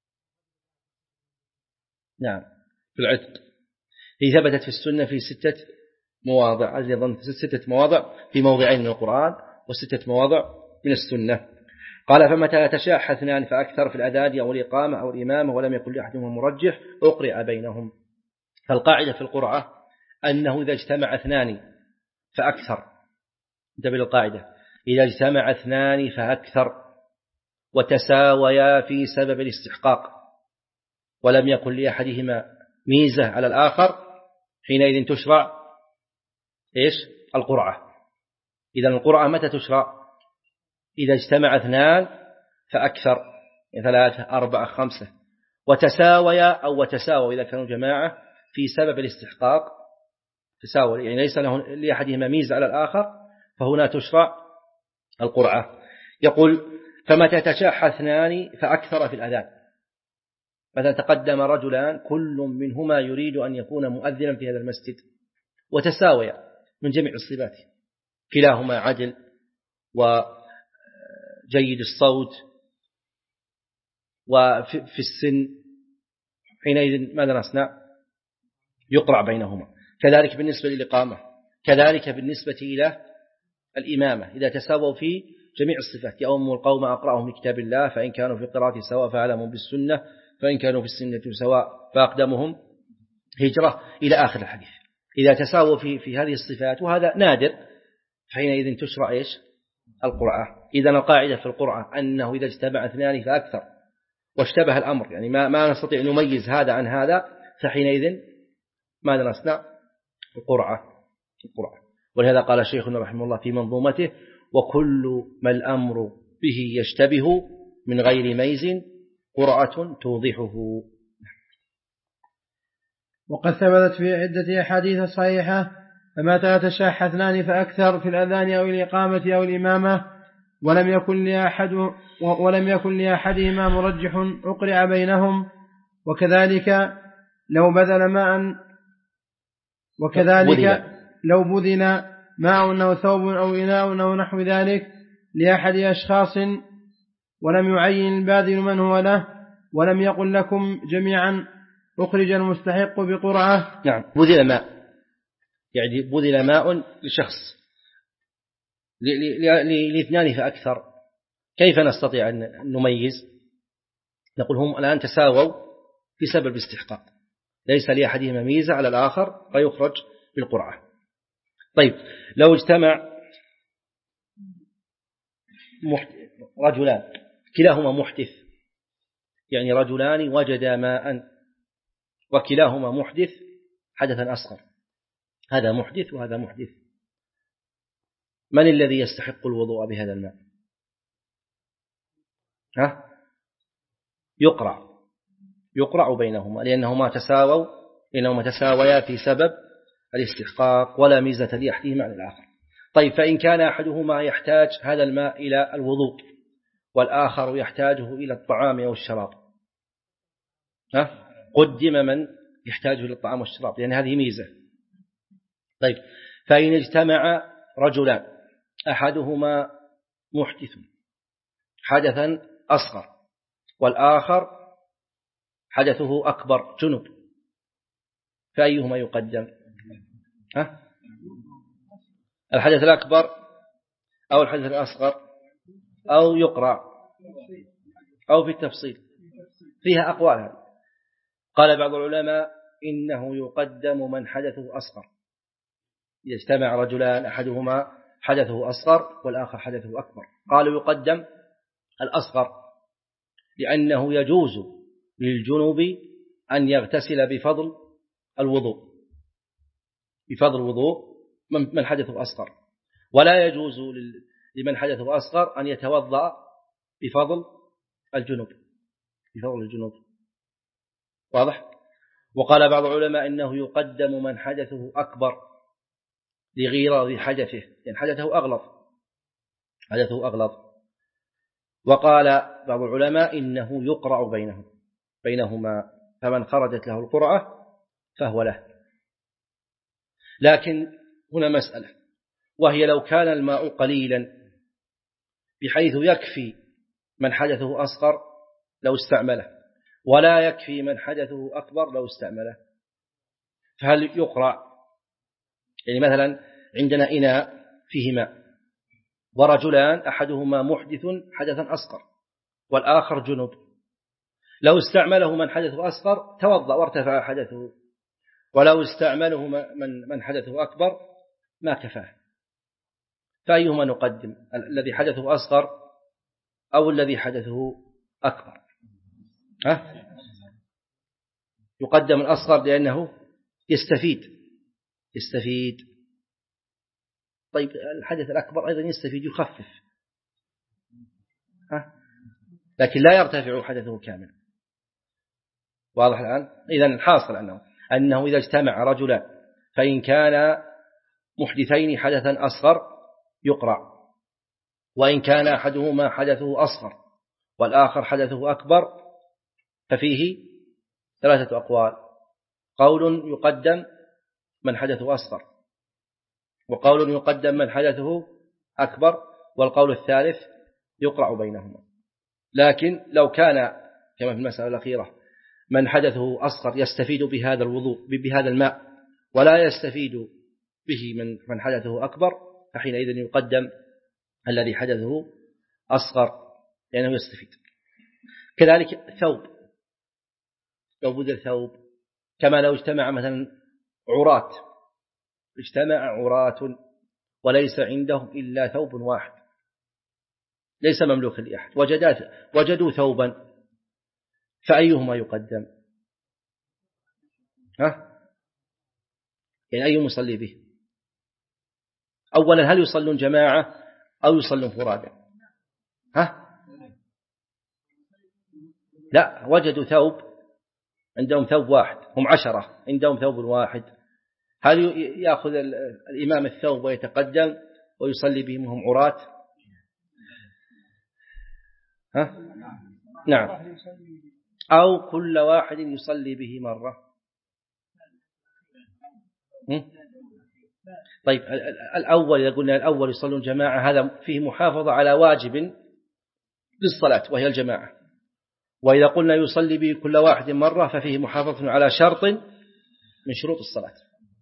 نعم في العتق هي ثبتت في السنة في ستة مواضع، أيضا ستة مواضع في موضعين من القرآن وستة مواضع من السنة. قال فمتى تشاح اثنان فأكثر في الأذان أو الإقامة أو الإمامة ولم يكن لأحدهما مرجح أقرئ بينهم. فالقاعدة في القرعة أنه إذا اجتمع اثنان فأكثر، انتبه للقاعدة، إذا اجتمع اثنان فأكثر وتساويا في سبب الاستحقاق ولم يكن لأحدهما ميزة على الآخر حينئذ تشرع إيش؟ القرعة. إذا القرعة متى تشرع؟ إذا اجتمع اثنان فأكثر، ثلاثة أربعة خمسة، وتساويا أو وتساووا إذا كانوا جماعة في سبب الاستحقاق تساوي، يعني ليس له لأحدهما ميزة على الآخر، فهنا تشرع القرعة. يقول فمتى تشاح اثنان فأكثر في الأذان، مثلا تقدم رجلان كل منهما يريد أن يكون مؤذنا في هذا المسجد وتساويا من جميع الصفات، كلاهما عدل وجيد الصوت وفي السن، حينئذ ماذا نصنع؟ يقرع بينهما. كذلك بالنسبة للإقامة، كذلك بالنسبة إلى الإمامة، إذا تساووا في جميع الصفات يؤم القوم أقرأهم لكتاب الله فإن كانوا في القراءة سواء فأعلمهم بالسنة فإن كانوا في السنة سواء فأقدمهم هجرة إلى آخر الحديث. إذا تساووا في في هذه الصفات وهذا نادر حينئذ تشرع إيش؟ القرعة. إذا القاعدة في القرعة أنه إذا اجتمع اثنان فأكثر واشتبه الأمر، يعني ما ما نستطيع أن نميز هذا عن هذا، فحينئذ ماذا نصنع؟ القرعة. القرعة. ولهذا قال شيخنا رحمه الله في منظومته وكل ما الأمر به يشتبه من غير ميز قرعة توضحه. وقد ثبتت في عدة أحاديث صحيحة فمتى تشاح اثنان فأكثر في الأذان أو الإقامة أو الإمامة ولم يكن لأحد ولم يكن لأحدهما مرجح أقرع بينهم، وكذلك لو بذل ماء وكذلك بذل. لو بذل ماء أو ثوب أو إناء أو نحو ذلك لأحد أشخاص ولم يعين الباذل من هو له ولم يقل لكم جميعا أخرج المستحق بقرعة. نعم، بذل ماء، يعني بذل ماء لشخص لاثنان فأكثر، كيف نستطيع أن نميز؟ نقول هم الآن تساووا في سبب الاستحقاق، ليس لأحدهما ميزة على الآخر فيخرج بالقرعة. طيب لو اجتمع رجلان كلاهما محدث، يعني رجلان وجدا ماء وكلاهما محدث حدثا أصغر، هذا محدث وهذا محدث، من الذي يستحق الوضوء بهذا الماء؟ ها؟ يقرع يقرع بينهما لأنهما تساووا لأنهما تساويا في سبب الاستحقاق ولا ميزة لأحدهما على الآخر. طيب فإن كان أحدهما يحتاج هذا الماء إلى الوضوء والآخر يحتاجه إلى الطعام أو الشراب، ها؟ قدم من يحتاجه إلى الطعام والشراب لأن هذه ميزة. طيب فإن اجتمع رجلان أحدهما محدث حدثا أصغر والآخر حدثه أكبر جنب، فأيهما يقدم؟ ها؟ الحدث الأكبر أو الحدث الأصغر؟ أو يقرع أو في التفصيل، فيها أقوال. قال بعض العلماء إنه يقدم من حدثه أصغر، إذا اجتمع رجلان أحدهما حدثه أصغر والآخر حدثه أكبر، قالوا يقدم الأصغر لأنه يجوز للجنوب أن يغتسل بفضل الوضوء بفضل الوضوء من حدثه أصغر، ولا يجوز لمن حدثه أصغر أن يتوضأ بفضل الجنوب بفضل الجنوب واضح؟ وقال بعض العلماء إنه يقدم من حدثه أكبر لغيرة حدثه، يعني حدثه أغلظ حدثه أغلظ وقال بعض العلماء إنه يقرع بينهم بينهما، فمن خرجت له القرعة فهو له. لكن هنا مسألة، وهي لو كان الماء قليلا بحيث يكفي من حدثه أصغر لو استعمله ولا يكفي من حدثه أكبر لو استعمله، فهل يقرع؟ يعني مثلا عندنا إناء فيه ماء ورجلان أحدهما محدث حدثا أصغر والآخر جنوب، لو استعمله من حدثه أصغر توضأ وارتفع حدثه، ولو استعمله من من حدثه أكبر ما كفاه، فأيهما نقدم، الذي حدثه أصغر أو الذي حدثه أكبر؟ ها؟ يقدم الأصغر لأنه يستفيد يستفيد طيب الحدث الأكبر أيضا يستفيد يخفف، ها؟ لكن لا يرتفع حدثه كاملا. واضح الآن؟ إذن حاصل أنه أنه إذا اجتمع رجلان فإن كان محدثين حدثا أصغر يقرع، وإن كان أحدهما حدثه أصغر والآخر حدثه أكبر ففيه ثلاثة أقوال، قول يقدم من حدثه أصغر، وقول يقدم من حدثه أكبر، والقول الثالث يقرع بينهما. لكن لو كان كما في المسألة الأخيرة من حدثه أصغر يستفيد بهذا الوضوء بهذا الماء ولا يستفيد به من من حدثه أكبر، فحينئذ يقدم الذي حدثه أصغر لأنه يستفيد. كذلك ثوب، لو بذل ثوب، كما لو اجتمع مثلا عراة اجتمع عراة وليس عندهم إلا ثوب واحد ليس مملوكا لأحد، وجدوا ثوبا، فأيهما يقدم؟ ها؟ يعني أي مصلي به؟ أولا هل يصلون جماعة أو يصلون فرادى؟ ها؟ لا، وجدوا ثوب، عندهم ثوب واحد، هم عشرة عندهم ثوب واحد، هل يأخذ الإمام الثوب ويتقدم ويصلي بهم هم عراة؟ ها؟ نعم، أو كل واحد يصلي به مرة. طيب الأول إذا قلنا الأول يصلون جماعة هذا فيه محافظة على واجب للصلاة وهي الجماعة، وإذا قلنا يصلي به كل واحد مرة ففيه محافظة على شرط من شروط الصلاة،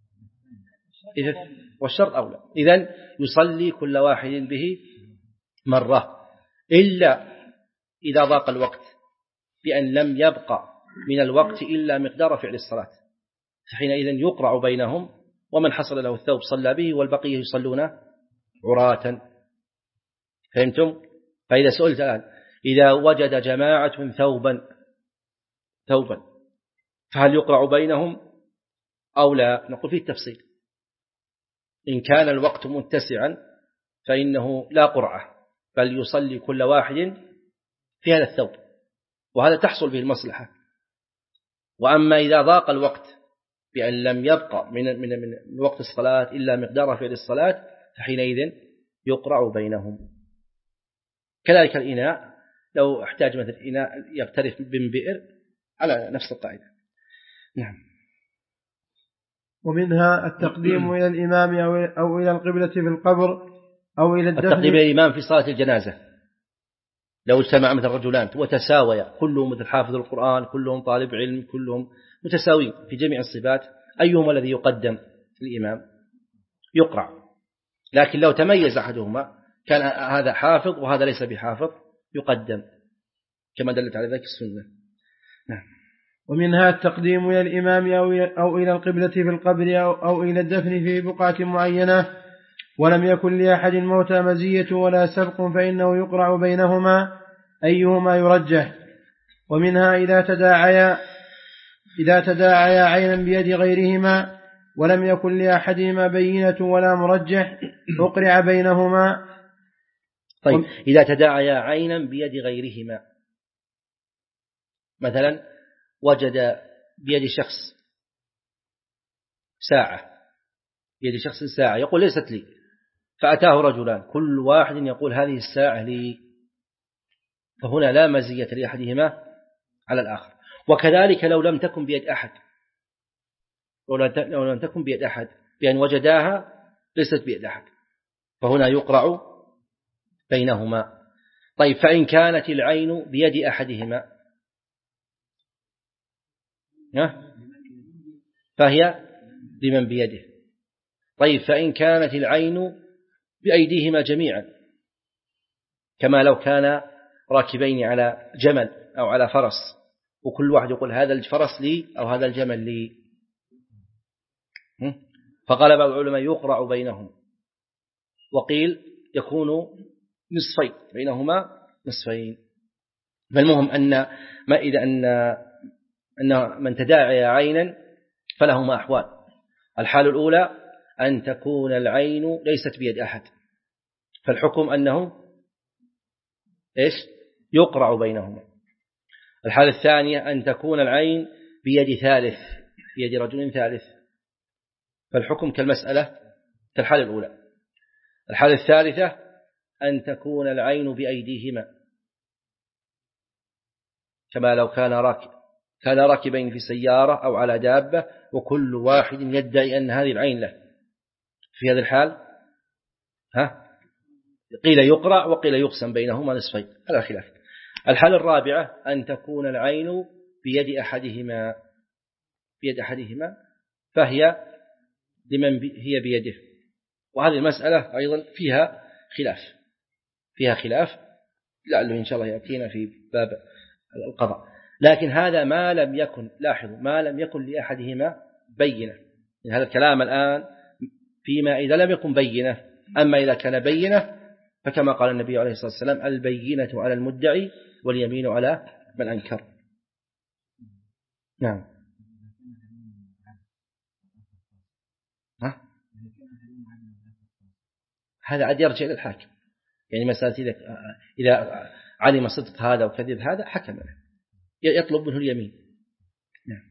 والشرط أولى. إذن يصلي كل واحد به مرة إلا إذا ضاق الوقت بأن لم يبقى من الوقت إلا مقدار فعل الصلاة، فحينئذ يقرع بينهم، ومن حصل له الثوب صلى به والبقية يصلون عراة. فهمتم؟ فإذا سئلت الآن إذا وجد جماعة ثوبا ثوبا فهل يقرع بينهم أو لا؟ نقول فيه التفصيل. إن كان الوقت متسعا فإنه لا قرعة، بل يصلي كل واحد في هذا الثوب، وهذا تحصل به المصلحة. وأما إذا ضاق الوقت بأن لم يبقى من من من وقت الصلاة إلا مقدار فعل الصلاة فحينئذ يقرع بينهم. كذلك الإناء، لو احتاج مثل إناء يغترف من بئر على نفس القاعدة. نعم. ومنها التقديم إلى الإمام أو إلى القبلة في القبر أو إلى الدفن. التقديم إلى الإمام في صلاة الجنازة، لو اجتمع مثل رجلان وتساويا كلهم مثل حافظ القرآن، كلهم طالب علم، كلهم متساوين في جميع الصفات، أيهما الذي يقدم الإمام؟ يقرع. لكن لو تميز أحدهما كان هذا حافظ وهذا ليس بحافظ يقدم كما دلت على ذلك السنة. نعم. ومنها التقديم إلى الإمام أو إلى القبلة في القبر أو إلى الدفن في بقعة معينة، ولم يكن لأحد موت مزية ولا سبق فإنه يقرع بينهما أيهما يرجح. ومنها إذا تداعيا إذا تداعيا عينا بيد غيرهما ولم يكن لأحدهما بينة ولا مرجح أقرع بينهما. طيب إذا تداعيا عينا بيد غيرهما، مثلا وجد بيد شخص ساعة بيد شخص ساعة يقول ليست لي، فأتاه رجلان كل واحد يقول هذه الساعة لي، فهنا لا مزية لأحدهما على الآخر. وكذلك لو لم تكن بيد أحد لو لم تكن بيد أحد بأن وجداها ليست بيد أحد، فهنا يقرع بينهما. طيب فإن كانت العين بيد أحدهما فهي لمن بيده. طيب فإن كانت العين بأيديهما جميعا، كما لو كان راكبين على جمل أو على فرس وكل واحد يقول هذا الفرس لي أو هذا الجمل لي، فقال بعض العلماء يقرع بينهم، وقيل يكون نصفين بينهما نصفين. فالمهم أن ما إذا أن أن من تداعي عينا فلهما أحوال. الحال الأولى أن تكون العين ليست بيد أحد، فالحكم أنه إيش يقرع بينهما. الحالة الثانية أن تكون العين بيد ثالث بيد رجل ثالث، فالحكم كالمسألة كالحالة الأولى. الحالة الثالثة أن تكون العين بأيديهما، كما لو كان راكب كان راكبين في سيارة أو على دابة وكل واحد يدعي أن هذه العين له، في هذا الحال ها قيل يقرع وقيل يقسم بينهما نصفين، هذا خلاف. الحالة الرابعة أن تكون العين بيد أحدهما بيد أحدهما فهي لمن هي بيده، وهذه المسألة أيضا فيها خلاف فيها خلاف لعله إن شاء الله يأتينا في باب القضاء. لكن هذا ما لم يكن لاحظوا ما لم يكن لأحدهما بينة، يعني هذا الكلام الآن فيما إذا لم يكن بينة. أما إذا كان بينة فكما قال النبي عليه الصلاة والسلام البينة على المدعي واليمين على من أنكر. نعم. ها؟ هذا عاد يرجع إلى الحاكم، يعني مسألة إذا علم صدق هذا وكذب هذا حكم له يطلب منه اليمين. نعم.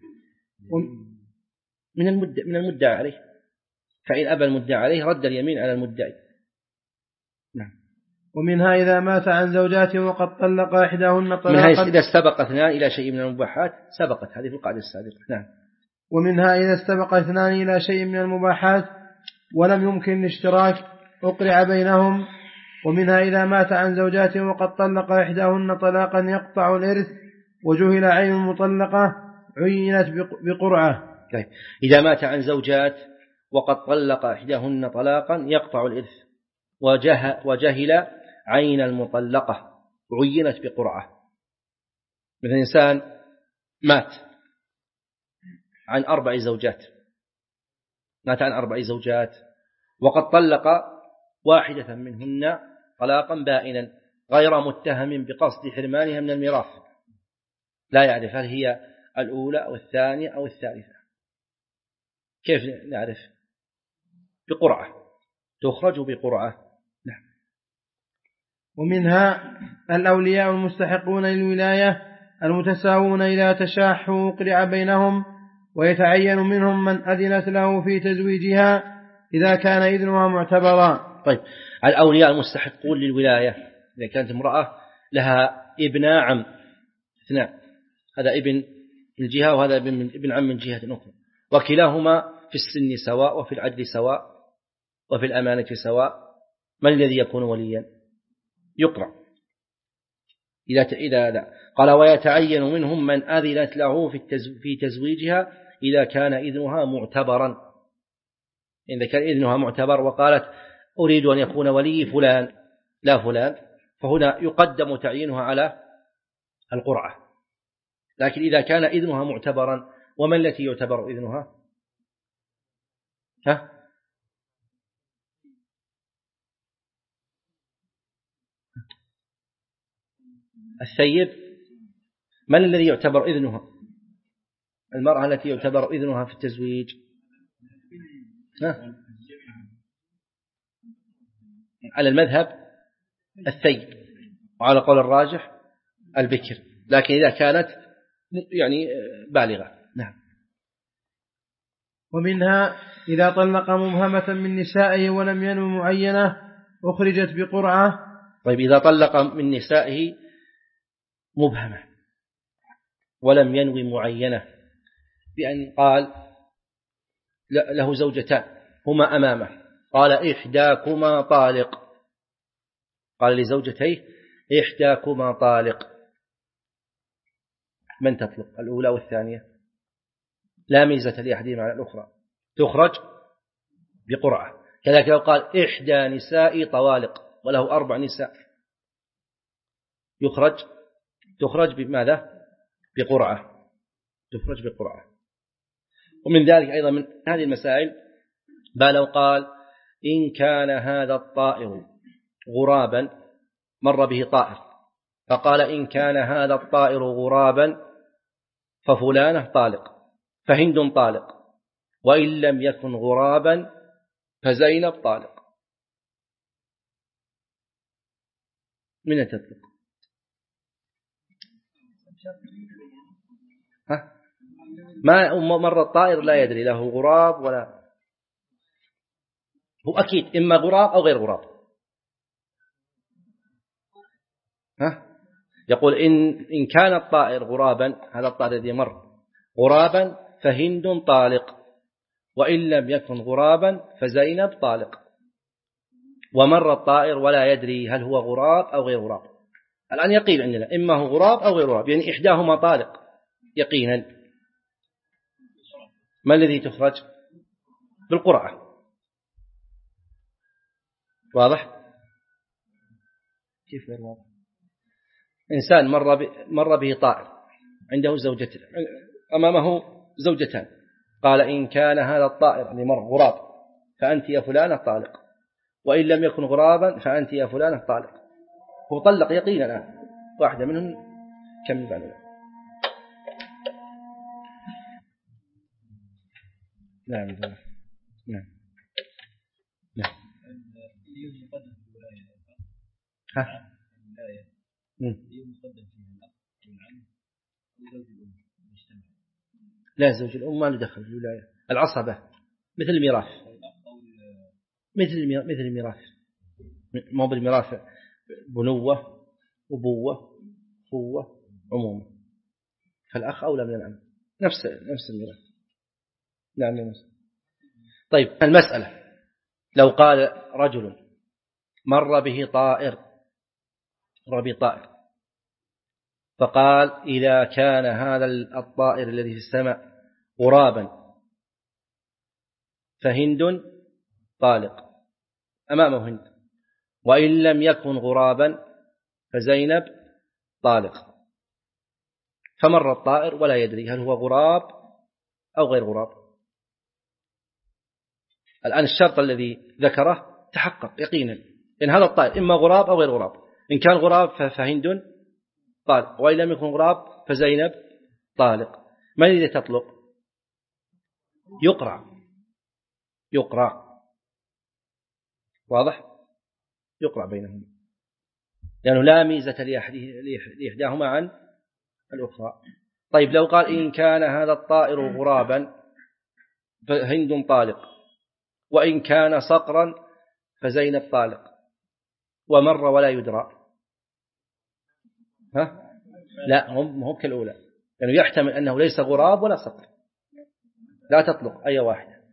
من المدعي من المدعى عليه، فإن أبى المدعى عليه رد اليمين على المدعي. نعم. ومنها إذا مات عن زوجاته وقد طلق إحداهن طلاقا، إذا استبق اثنان إلى شيء من المباحات سبقت هذه في القاعدة السابقة. نعم. ومنها إذا استبق اثنان إلى شيء من المباحات ولم يمكن الاشتراك أقرع بينهم. ومنها إذا مات عن زوجاته وقد طلق إحداهن طلاقا يقطع الإرث وجهل عين المطلقة عينت بقرعة. طيب. إذا مات عن زوجات وقد طلق إحداهن طلاقا يقطع الإرث وجه وجهل عين المطلقة عينت بقرعة. مثل إنسان مات عن أربع زوجات مات عن أربع زوجات وقد طلق واحدة منهن طلاقا بائنا غير متهم بقصد حرمانها من الميراث، لا يعرف هل هي الأولى أو الثانية أو الثالثة. كيف نعرف؟ بقرعة، تخرج بقرعة. نعم. ومنها الأولياء المستحقون للولاية المتساوون إذا تشاحوا أقرع بينهم، ويتعين منهم من أذنت له في تزويجها إذا كان إذنها معتبرا. طيب. الأولياء المستحقون للولاية إذا كانت امرأة لها ابن عم اثنان، هذا ابن الجهة وهذا ابن ابن عم من جهة أخرى، وكلاهما في السن سواء وفي العدل سواء وفي الأمانة سواء، من الذي يكون وليا؟ يقرأ. إذا إذا لا قال ويتعين منهم من أذنت له في تزويجها إذا كان إذنها معتبرا. إذا كان إذنها معتبر وقالت أريد أن يكون ولي فلان لا فلان، فهنا يقدم تعيينها على القرعة. لكن إذا كان إذنها معتبرا، ومن التي يعتبر إذنها؟ ها؟ الثيب. من الذي يعتبر إذنها؟ المرأة التي يعتبر إذنها في التزويج. ها؟ على المذهب الثيب، وعلى قول الراجح البكر، لكن إذا كانت يعني بالغة. نعم. ومنها إذا طلق مبهمة من نسائه ولم ينو معينة أخرجت بقرعة. طيب، إذا طلق من نسائه مبهمة ولم ينوي معينة، بأن قال له زوجتان هما أمامه، قال إحداكما طالق، قال لزوجتيه إحداكما طالق، من تطلق؟ الأولى والثانية؟ لا ميزة لأحدهما على الأخرى، تخرج بقرعة. كذلك لو قال إحدى نسائي طوالق وله أربع نساء، يخرج تخرج بماذا؟ بقرعة، تخرج بقرعة. ومن ذلك أيضا من هذه المسائل ما لو قال إن كان هذا الطائر غرابا، مر به طائر، فقال إن كان هذا الطائر غرابا ففلانة طالق، فهند طالق، وإن لم يكن غرابا فزينب طالق، من تطلق؟ ها؟ ما مر الطائر لا يدري له غراب ولا، هو أكيد إما غراب أو غير غراب. ها؟ يقول إن إن كان الطائر غرابا، هذا الطائر الذي مر غرابا فهند طالق، وإن لم يكن غرابا فزينب طالق. ومر الطائر ولا يدري هل هو غراب أو غير غراب. الآن يقين عندنا إما هو غراب أو غير غراب، يعني إحداهما طالق يقينا. ما الذي تخرج؟ بالقرعة. واضح؟ كيف غير واضح؟ إنسان مر مر به طائر عنده زوجتان، أمامه زوجتان، قال إن كان هذا الطائر يعني مر غراب فأنت يا فلانة طالق، وإن لم يكن غرابا فأنت يا فلانة طالق. هو طلق يقينا الآن واحدة منهم. كم بعد؟ نعم نعم نعم نعم. ها؟ لا، زوج الأم ما له دخل في الولاية. العصبة مثل الميراث، مثل الميراث مثل الميراث ما بالميراث بنوة أبوة أخوة عمومة، فالأخ أولى من العم، نفس نفس الميراث. نعم نفس. طيب، المسألة لو قال رجل مر به طائر ربي طائر، فقال إذا كان هذا الطائر الذي في السماء غرابا فهند طالق، أمامه هند، وإن لم يكن غرابا فزينب طالق. فمر الطائر ولا يدري هل هو غراب أو غير غراب. الآن الشرط الذي ذكره تحقق يقينا، إن هذا الطائر إما غراب أو غير غراب. إن كان غراب فهند طالق، وإن لم يكن غراب فزينب طالق. من الذي تطلق؟ يقرع، يقرع. واضح؟ يقرع بينهم، لأنه لا ميزة لإحداهما عن الأخرى. طيب، لو قال إن كان هذا الطائر غرابا فهند طالق، وإن كان صقرا فزينب طالق، ومر ولا يدرى. ها؟ لا، هم هو كالأولى، لأنه يعني يحتمل أنه ليس غراب ولا صقر، لا تطلق أي واحدة.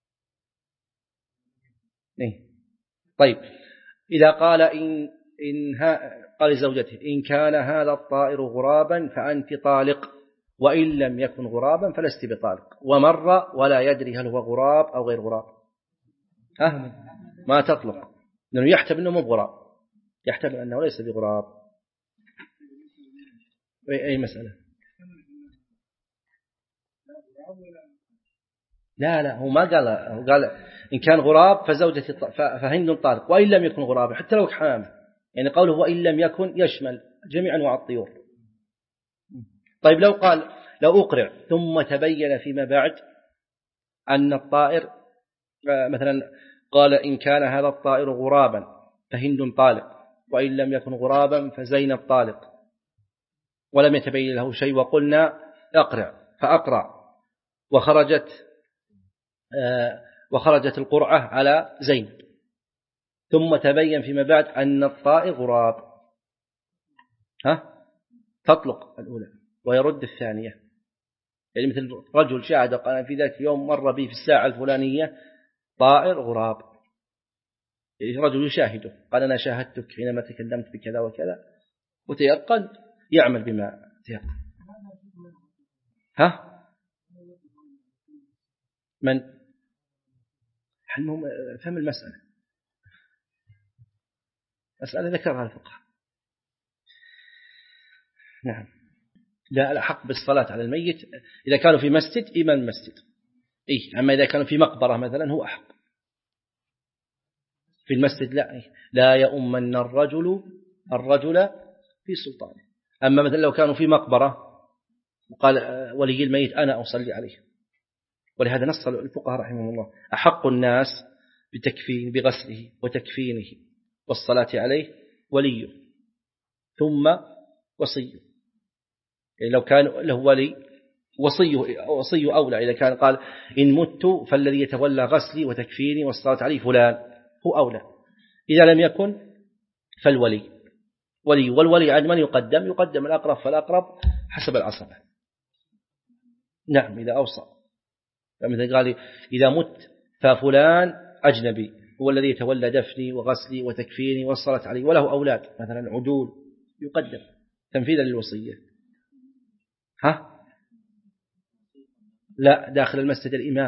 إيه؟ طيب، إذا قال إن إن قال زوجته إن كان هذا الطائر غرابا فأنت طالق، وإن لم يكن غرابا فلست بطالق، ومر ولا يدري هل هو غراب أو غير غراب. ها؟ ما تطلق، لأنه يحتمل أنه مو غراب، يحتمل أنه ليس بغراب. أي مسألة؟ لا لا هو ما قال، هو قال إن كان غراب فزوجتي فهند طالق، وإن لم يكن غراب حتى لو حامل، يعني قوله وإن لم يكن يشمل جميع أنواع الطيور. طيب لو قال لو أقرع ثم تبين فيما بعد أن الطائر مثلا قال إن كان هذا الطائر غرابا فهند طالق، وإن لم يكن غرابا فزينب طالق، ولم يتبين له شيء، وقلنا أقرع فأقرع وخرجت آه وخرجت القرعة على زينب، ثم تبين فيما بعد أن الطائر غراب، ها تطلق الأولى ويرد الثانية. يعني مثل رجل شاهد قال في ذاك يوم مر بي في الساعة الفلانية طائر غراب، يعني رجل يشاهده قال أنا شاهدتك حينما تكلمت بكذا وكذا، وتيقن يعمل بما تيقن. ها من فهم المسألة، مسألة ذكرها الفقهاء. نعم لا الحق بالصلاة على الميت إذا كانوا في مسجد إمام المسجد، إيه، أما إذا كانوا في مقبرة مثلا هو أحق. في المسجد لا إيه؟ لا يؤمن الرجل الرجل في سلطانه. أما مثلا لو كانوا في مقبرة وقال ولي الميت أنا أصلي عليه، ولهذا نص الفقهاء رحمه الله أحق الناس بتكفين بغسله وتكفينه والصلاة عليه وليه ثم وصيه. يعني لو كان له ولي وصيه وصي أولى، إذا كان قال إن مت فالذي يتولى غسلي وتكفيني والصلاة عليه فلان هو أولى، إذا لم يكن فالولي ولي، والولي عند من يقدم؟ يقدم الأقرب فالأقرب حسب العصبة. نعم إذا أوصى، فمثل قال إذا مت ففلان أجنبي هو الذي يتولى دفني وغسلي وتكفيني والصلاة عليه وله أولاد مثلا عدول يقدم تنفيذا للوصية. ها لا داخل المسجد الإمام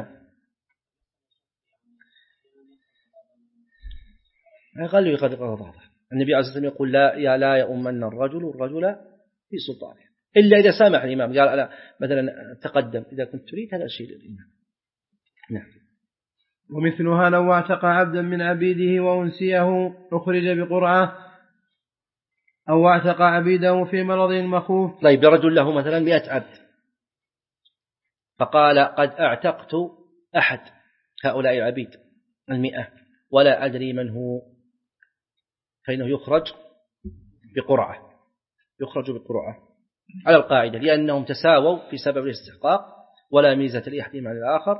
قال له يقدر بعضه. النبي عليه الصلاة والسلام يقول لا يا لا يؤمن الرجل الرجل في سلطانه إلا إذا سامح الإمام، قال أنا مثلا تقدم إذا كنت تريد هذا الشيء للإمام. نعم. ومثلها لو اعتق عبدا من عبيده وأنسيه أخرج بقرعة، أو اعتق عبيده في مرض مخوف. طيب رجل له مثلا مئة عبد فقال قد اعتقت أحد هؤلاء العبيد المئة ولا أدري من هو، فإنه يخرج بقرعة، يخرج بقرعة على القاعدة لأنهم تساووا في سبب الاستحقاق ولا ميزة لأحدهم على الآخر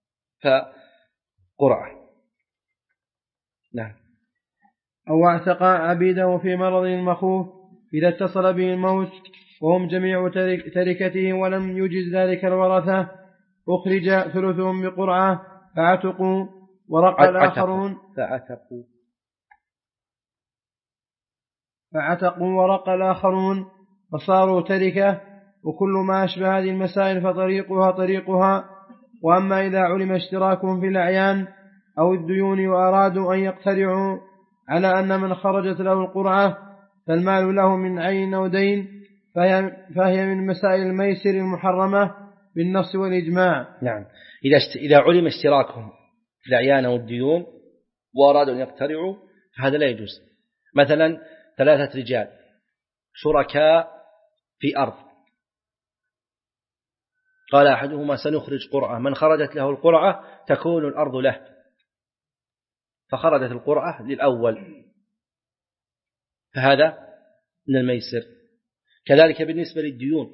فقرعة. نعم. أو اعتق عبيده في مرض مخوف إذا اتصل به الموت وهم جميع تركته ولم يجز ذلك الورثة أخرج ثلثهم بقرعة فعتقوا ورق الآخرون فعتقوا فعتقوا ورق الآخرون فصاروا تركة. وكل ما أشبه هذه المسائل فطريقها طريقها. وأما إذا علم اشتراكهم في الأعيان أو الديون وأرادوا أن يقترعوا على أن من خرجت له القرعة فالمال له من عين أو دين فهي, فهي من مسائل الميسر المحرمة بالنص والإجماع. نعم. إذا إذا علم اشتراكهم في الأعيان أو الديون وأرادوا أن يقترعوا فهذا لا يجوز. مثلا ثلاثة رجال شركاء في أرض، قال أحدهما سنخرج قرعة، من خرجت له القرعة تكون الأرض له، فخرجت القرعة للأول، فهذا من الميسر. كذلك بالنسبة للديون،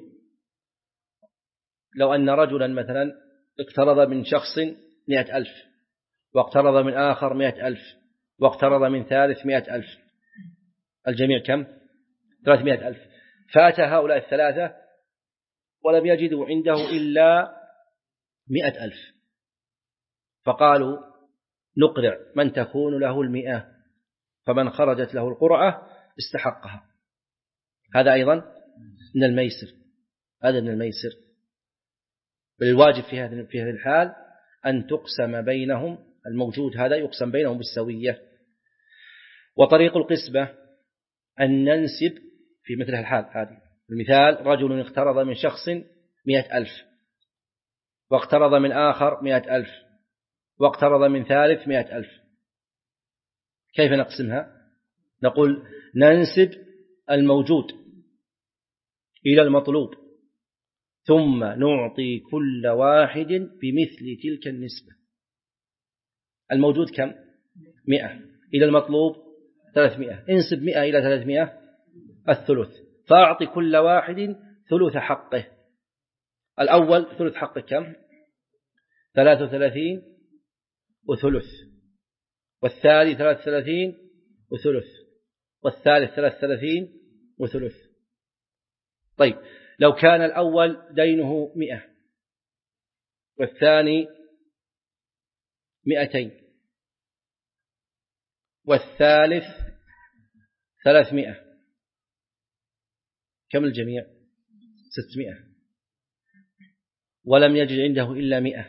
لو أن رجلا مثلا اقترض من شخص مئة ألف واقترض من آخر مئة ألف واقترض من ثالث مئة ألف، الجميع كم؟ ثلاثمائة ألف. فأتى هؤلاء الثلاثة ولم يجدوا عنده إلا مئة ألف، فقالوا نقرع من تكون له المئة، فمن خرجت له القرعة استحقها. هذا أيضا من الميسر، هذا من الميسر. بالواجب في هذه في هذه الحال أن تقسم بينهم، الموجود هذا يقسم بينهم بالسوية. وطريق القسمة أن ننسب في مثل الحال هذه المثال: رجل اقترض من شخص مئة ألف، واقترض من آخر مئة ألف، واقترض من ثالث مئة ألف. كيف نقسمها؟ نقول ننسب الموجود إلى المطلوب، ثم نعطي كل واحد بمثل تلك النسبة. الموجود كم؟ مئة، إلى المطلوب ثلاثمائة. انسب مئة إلى ثلاثمائة الثلث، فأعطي كل واحد ثلث حقه. الأول ثلث حقه كم؟ ثلاث وثلاثين وثلث، والثاني ثلاث وثلاثين وثلث، والثالث ثلاث وثلاثين وثلث. طيب لو كان الأول دينه مئة والثاني مئتين والثالث ثلاثمائة، كم الجميع؟ ستمائة، ولم يجد عنده إلا مئة،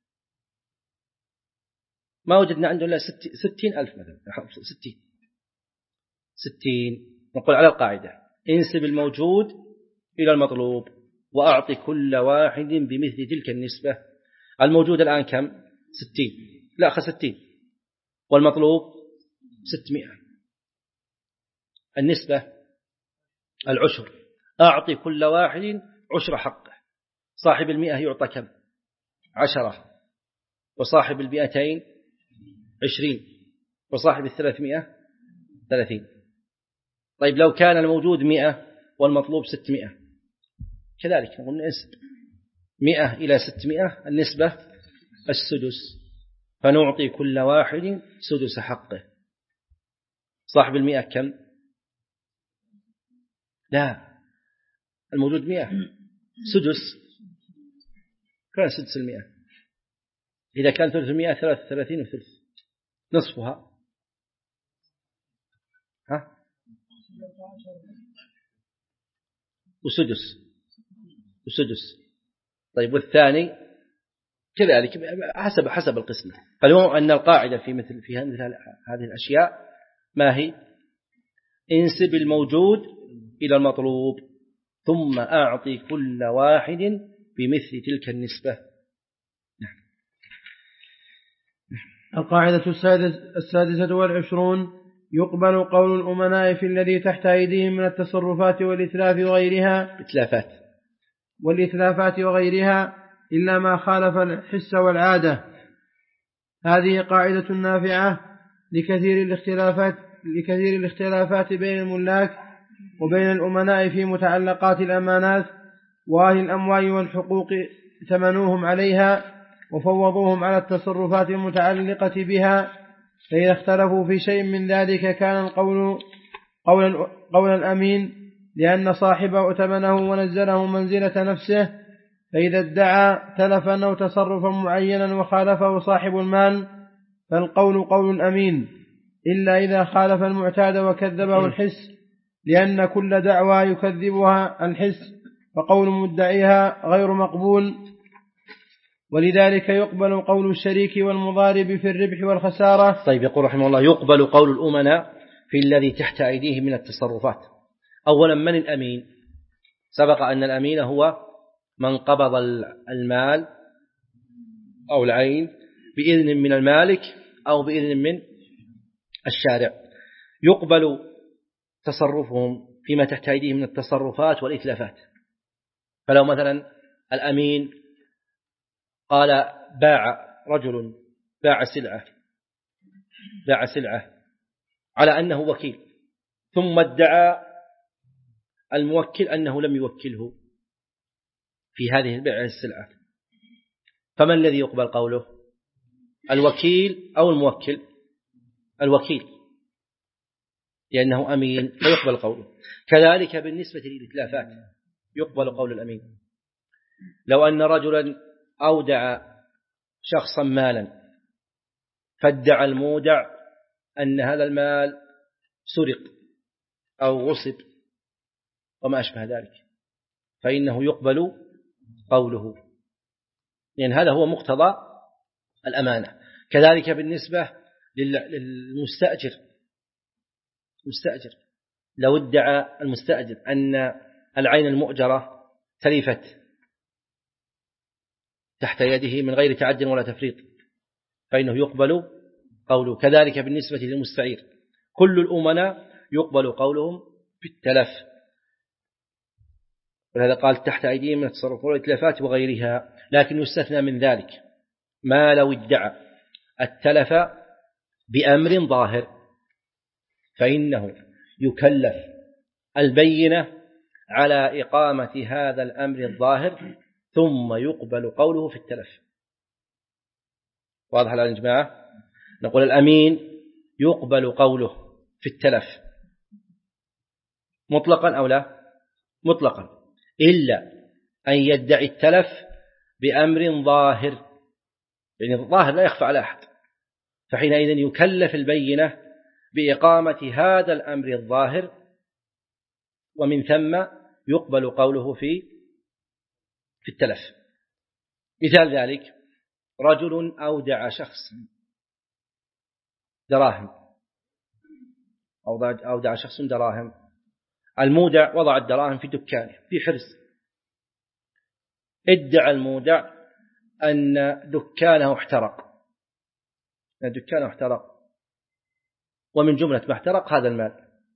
ما وجدنا عنده إلا ستين ألف مثلا، ستين ستين. نقول على القاعدة: انسب الموجود إلى المطلوب وأعطي كل واحد بمثل تلك النسبة. الموجود الآن كم؟ ستين، لا أخذ ستين، والمطلوب ستمائة. النسبة العشر، أعطي كل واحد عشر حقه. صاحب المئة يعطى كم؟ عشرة، وصاحب المئتين عشرين، وصاحب الثلاثمائة ثلاثين. طيب لو كان الموجود مئة والمطلوب ستمائة، كذلك نقول نسب مئة إلى ستمائة، النسبة السدس، فنعطي كل واحد سدس حقه. صاحب المئة كم؟ لا، الموجود مئة، سدس، كان سدس المئة. إذا كان ثلثمائة ثلاث وثلاثين وثلث، نصفها ها وسدس وسدس. طيب والثاني كذلك حسب حسب القسمة. فاليوم أن القاعدة في مثل في مثل هذه الأشياء ما هي؟ انسب الموجود إلى المطلوب ثم أعطي كل واحد بمثل تلك النسبة. القاعدة السادسة والعشرون: يقبل قول الأمناء في الذي تحت أيديهم من التصرفات والإتلاف وغيرها إتلافات والإتلافات وغيرها إلا ما خالف الحس والعادة. هذه قاعدة نافعة لكثير الاختلافات لكثير الاختلافات بين الملاك وبين الأمناء في متعلقات الأمانات، وأهل الأموال والحقوق ائتمنوهم عليها وفوضوهم على التصرفات المتعلقة بها، فإذا اختلفوا في شيء من ذلك كان القول قولا قولا أمين، لأن صاحبه ائتمنه ونزله منزلة نفسه. فإذا ادعى تلفا أو تصرفا معينا وخالفه صاحب المال فالقول قول أمين، إلا إذا خالف المعتاد وكذبه الحس، لأن كل دعوى يكذبها الحس فقول مدعيها غير مقبول. ولذلك يقبل قول الشريك والمضارب في الربح والخسارة. طيب يقول رحمه الله: يقبل قول الأمناء في الذي تحت أيديهم من التصرفات. أولا، من الأمين؟ سبق أن الأمين هو من قبض المال أو العين بإذن من المالك أو بإذن من الشارع. يقبل تصرفهم فيما تحت أيديهم من التصرفات والإتلافات. فلو مثلا الأمين قال باع رجل باع سلعة باع سلعة على أنه وكيل، ثم ادعى الموكل أنه لم يوكله في هذه البيع السلعة، فمن الذي يقبل قوله؟ الوكيل أو الموكل؟ الوكيل، لأنه أمين فيقبل قوله. كذلك بالنسبة للإتلافات يقبل قول الأمين. لو أن رجلا أودع شخصا مالا فادعى المودع أن هذا المال سرق أو غصب وما أشبه ذلك، فإنه يقبل قوله، لأن هذا هو مقتضى الأمانة. كذلك بالنسبة للمستأجر، مستأجر لو ادعى المستأجر أن العين المؤجرة تلفت تحت يده من غير تعد ولا تفريط فإنه يقبل قوله. كذلك بالنسبة للمستعير كل الأمناء يقبل قولهم في التلف، ولهذا قال تحت أيديهم من التصرف والإتلافات وغيرها. لكن يستثنى من ذلك ما لو ادعى التلف بأمر ظاهر فإنه يكلف البينة على إقامة هذا الأمر الظاهر ثم يقبل قوله في التلف. واضح الآن يا جماعة؟ نقول الأمين يقبل قوله في التلف مطلقا أو لا؟ مطلقا، إلا أن يدعي التلف بأمر ظاهر، يعني الظاهر لا يخفى على أحد، فحينئذ يكلف البينة بإقامة هذا الأمر الظاهر ومن ثم يقبل قوله في في التلف. مثال ذلك رجل أودع شخص دراهم، أودع شخص دراهم، المودع وضع الدراهم في دكانه في حرز، ادعى المودع أن دكانه احترق، أن دكانه احترق ومن جملة ما احترق هذا المال.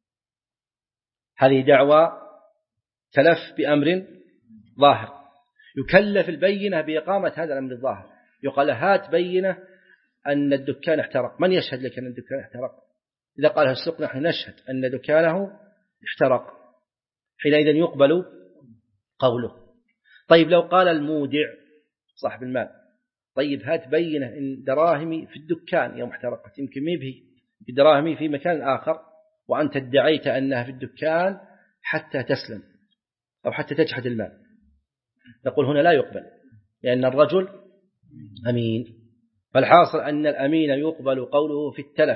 هذه دعوى تلف بأمر ظاهر، يكلف البينة بإقامة هذا الأمر الظاهر، يقال هات بينة أن الدكان احترق، من يشهد لك أن الدكان احترق؟ إذا قالها السوق نحن نشهد أن دكانه احترق، حينئذ يقبل قوله. طيب لو قال المودع صاحب المال طيب هات بينة إن دراهمي في الدكان يوم احترقت، يمكن مي به في دراهمي في مكان آخر وأنت ادعيت أنها في الدكان حتى تسلم أو حتى تجحد المال، نقول هنا لا يقبل لأن الرجل أمين. فالحاصل أن الأمين يقبل قوله في التلف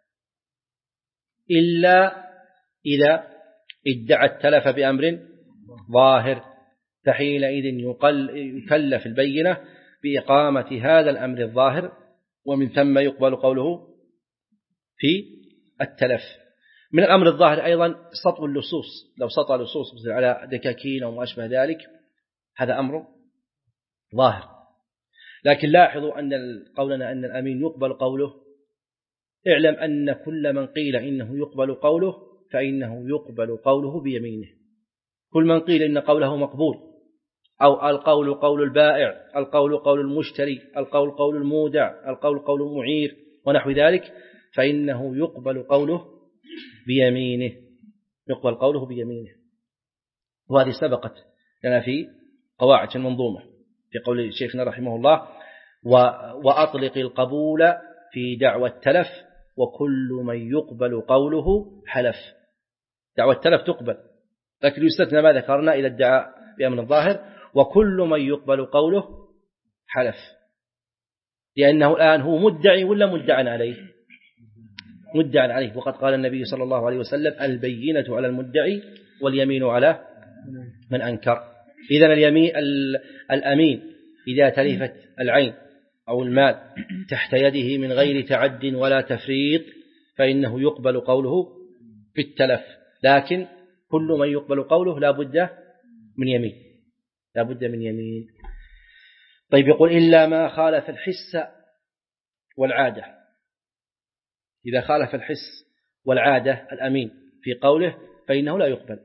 إلا إذا ادعى التلف بأمر ظاهر، فحينئذ يكلف البينة بإقامة هذا الأمر الظاهر ومن ثم يقبل قوله في التلف. من الأمر الظاهر أيضا سطو اللصوص، لو سطى اللصوص مثل على دكاكين أو ما أشبه ذلك هذا أمر ظاهر. لكن لاحظوا أن قولنا أن الأمين يقبل قوله، اعلم أن كل من قيل إنه يقبل قوله فإنه يقبل قوله بيمينه. كل من قيل إن قوله مقبول أو القول قول البائع، القول قول المشتري، القول قول المودع، القول قول المعير ونحو ذلك، فإنه يقبل قوله بيمينه، يقبل قوله بيمينه. وهذه سبقت لنا في قواعد المنظومة في قول شيخنا رحمه الله: وأطلق القبول في دعوى التلف وكل من يقبل قوله حلف. دعوى التلف تقبل، لكن يستثنى ما ذكرنا إلى الدعاء بأمر الظاهر، وكل من يقبل قوله حلف، لأنه الآن هو مدعي ولا مدعى عليه؟ مدعى عليه، وقد قال النبي صلى الله عليه وسلم: البينة على المدعي واليمين على من أنكر. إذن اليمين الأمين إذا تلفت العين أو المال تحت يده من غير تعد ولا تفريط فإنه يقبل قوله في التلف، لكن كل من يقبل قوله لا بد من يمين، لا بد من يمين. طيب يقول: إلا ما خالف الحس والعادة. إذا خالف الحس والعادة الأمين في قوله فإنه لا يقبل.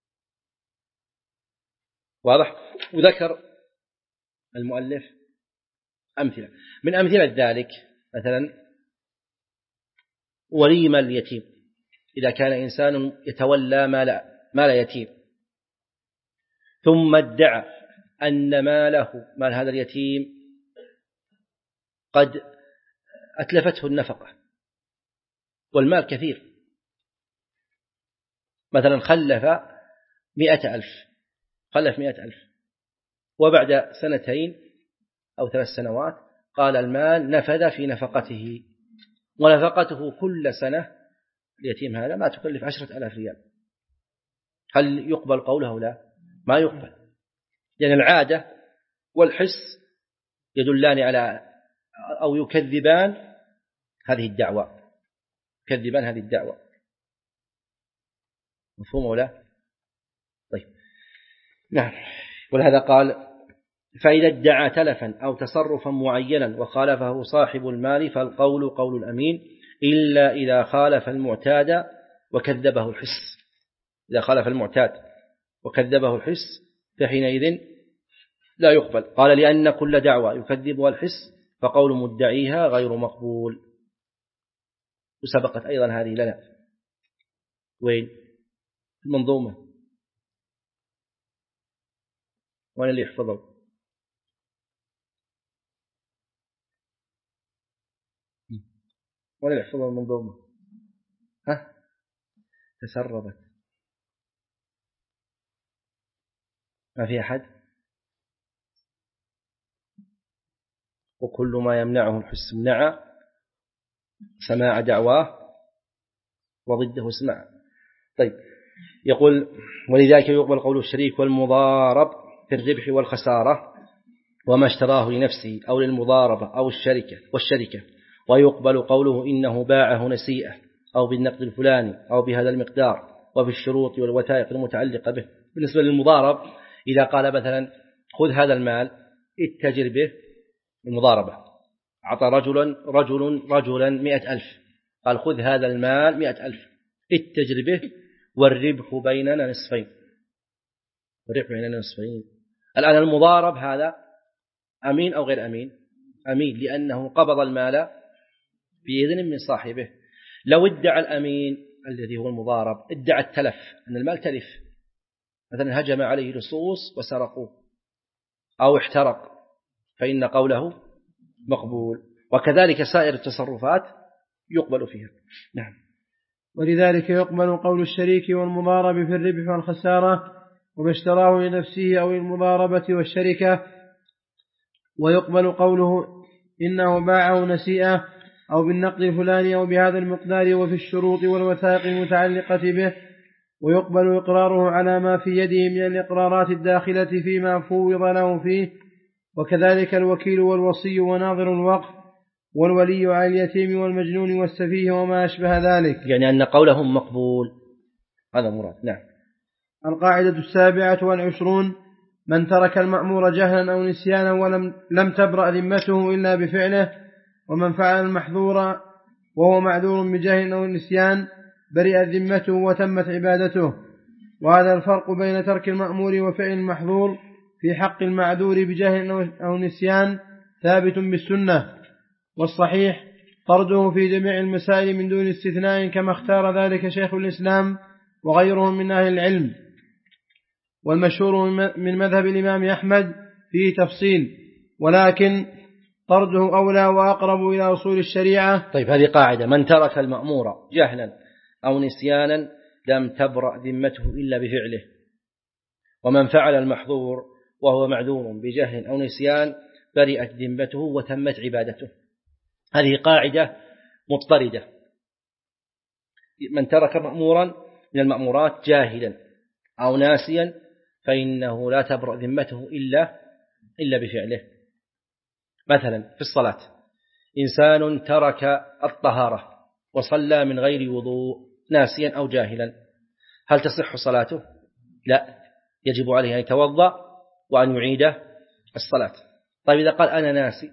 واضح؟ وذكر المؤلف أمثلة من أمثلة ذلك، مثلا وليمة اليتيم، إذا كان إنسان يتولى مال مال يتيم ثم ادعى أن ماله مال هذا اليتيم قد أتلفته النفقة والمال كثير، مثلا خلف مئة ألف خلف مئة ألف وبعد سنتين أو ثلاث سنوات قال المال نفذ في نفقته، ونفقته كل سنة اليتيم هذا ما تكلف عشرة ألاف ريال، هل يقبل قوله أو لا؟ ما يقبل، لأن العادة والحس يدلان على أو يكذبان هذه الدعوة، يكذبان هذه الدعوة. مفهوم ولا؟ طيب نعم. ولهذا قال فإذا ادعى تلفا أو تصرفا معينا وخالفه صاحب المال فالقول قول الأمين إلا إذا خالف المعتاد وكذبه الحس. إذا خالف المعتاد وكذبه الحس فحينئذ لا يقبل. قال لأن كل دعوة يكذبها الحس فقول مدعيها غير مقبول. وسبقت أيضا هذه لنا وين المنظومة وين اللي يحفظه وين اللي يحفظه المنظومة ها تسربت ما في أحد. وكل ما يمنعه الحس منع سماع دعواه وضده اسمع. طيب يقول ولذلك يقبل قول الشريك والمضارب في الربح والخسارة وما اشتراه لنفسه أو للمضاربة أو الشركة والشركة، ويقبل قوله إنه باعه نسيئة أو بالنقد الفلاني أو بهذا المقدار وفي الشروط والوثائق المتعلقة به. بالنسبة للمضارب إذا قال مثلا خذ هذا المال اتجر به، المضاربة أعطى رجلا رجل رجلا مئة ألف قال خذ هذا المال مئة ألف اتجر به والربح بيننا نصفين، الربح بيننا نصفين. الآن المضارب هذا أمين أو غير أمين؟ أمين، لأنه قبض المال بإذن من صاحبه. لو ادعى الأمين الذي هو المضارب ادعى التلف أن المال تلف، مثلا هجم عليه لصوص وسرقوه أو احترق، فإن قوله مقبول. وكذلك سائر التصرفات يقبل فيها. نعم. ولذلك يقبل قول الشريك والمضارب في الربح والخسارة وما اشتراه لنفسه أو المضاربة والشركة، ويقبل قوله إنه باعه نسيئة أو بالنقد الفلاني أو بهذا المقدار وفي الشروط والوثائق المتعلقة به، ويقبل إقراره على ما في يده من الإقرارات الداخلة فيما فوض له فيه، وكذلك الوكيل والوصي وناظر الوقف والولي على اليتيم والمجنون والسفيه وما أشبه ذلك، يعني أن قولهم مقبول، هذا مراد. نعم. القاعدة السابعة والعشرون: من ترك المأمور جهلا أو نسيانا ولم لم تبرأ ذمته إلا بفعله، ومن فعل المحظور وهو معذور بجهل أو نسيان برئت ذمته وتمت عبادته. وهذا الفرق بين ترك المأمور وفعل المحظور في حق المعذور بجهل أو نسيان ثابت بالسنة، والصحيح طرده في جميع المسائل من دون استثناء كما اختار ذلك شيخ الإسلام وغيرهم من أهل العلم. والمشهور من مذهب الإمام أحمد فيه تفصيل، ولكن طرده أولى وأقرب إلى أصول الشريعة. طيب هذه قاعدة: من ترك المأمور جهلا أو نسيانا لم تبرأ ذمته إلا بفعله، ومن فعل المحظور وهو معذور بجهل أو نسيان برئت ذمته وتمت عبادته. هذه قاعدة مضطردة: من ترك مأمورا من المأمورات جاهلا أو ناسيا فإنه لا تبرأ ذمته إلا إلا بفعله. مثلا في الصلاة، إنسان ترك الطهارة وصلى من غير وضوء ناسيا أو جاهلا، هل تصح صلاته؟ لا، يجب عليه أن يتوضأ وأن يعيد الصلاة. طيب إذا قال أنا ناسي،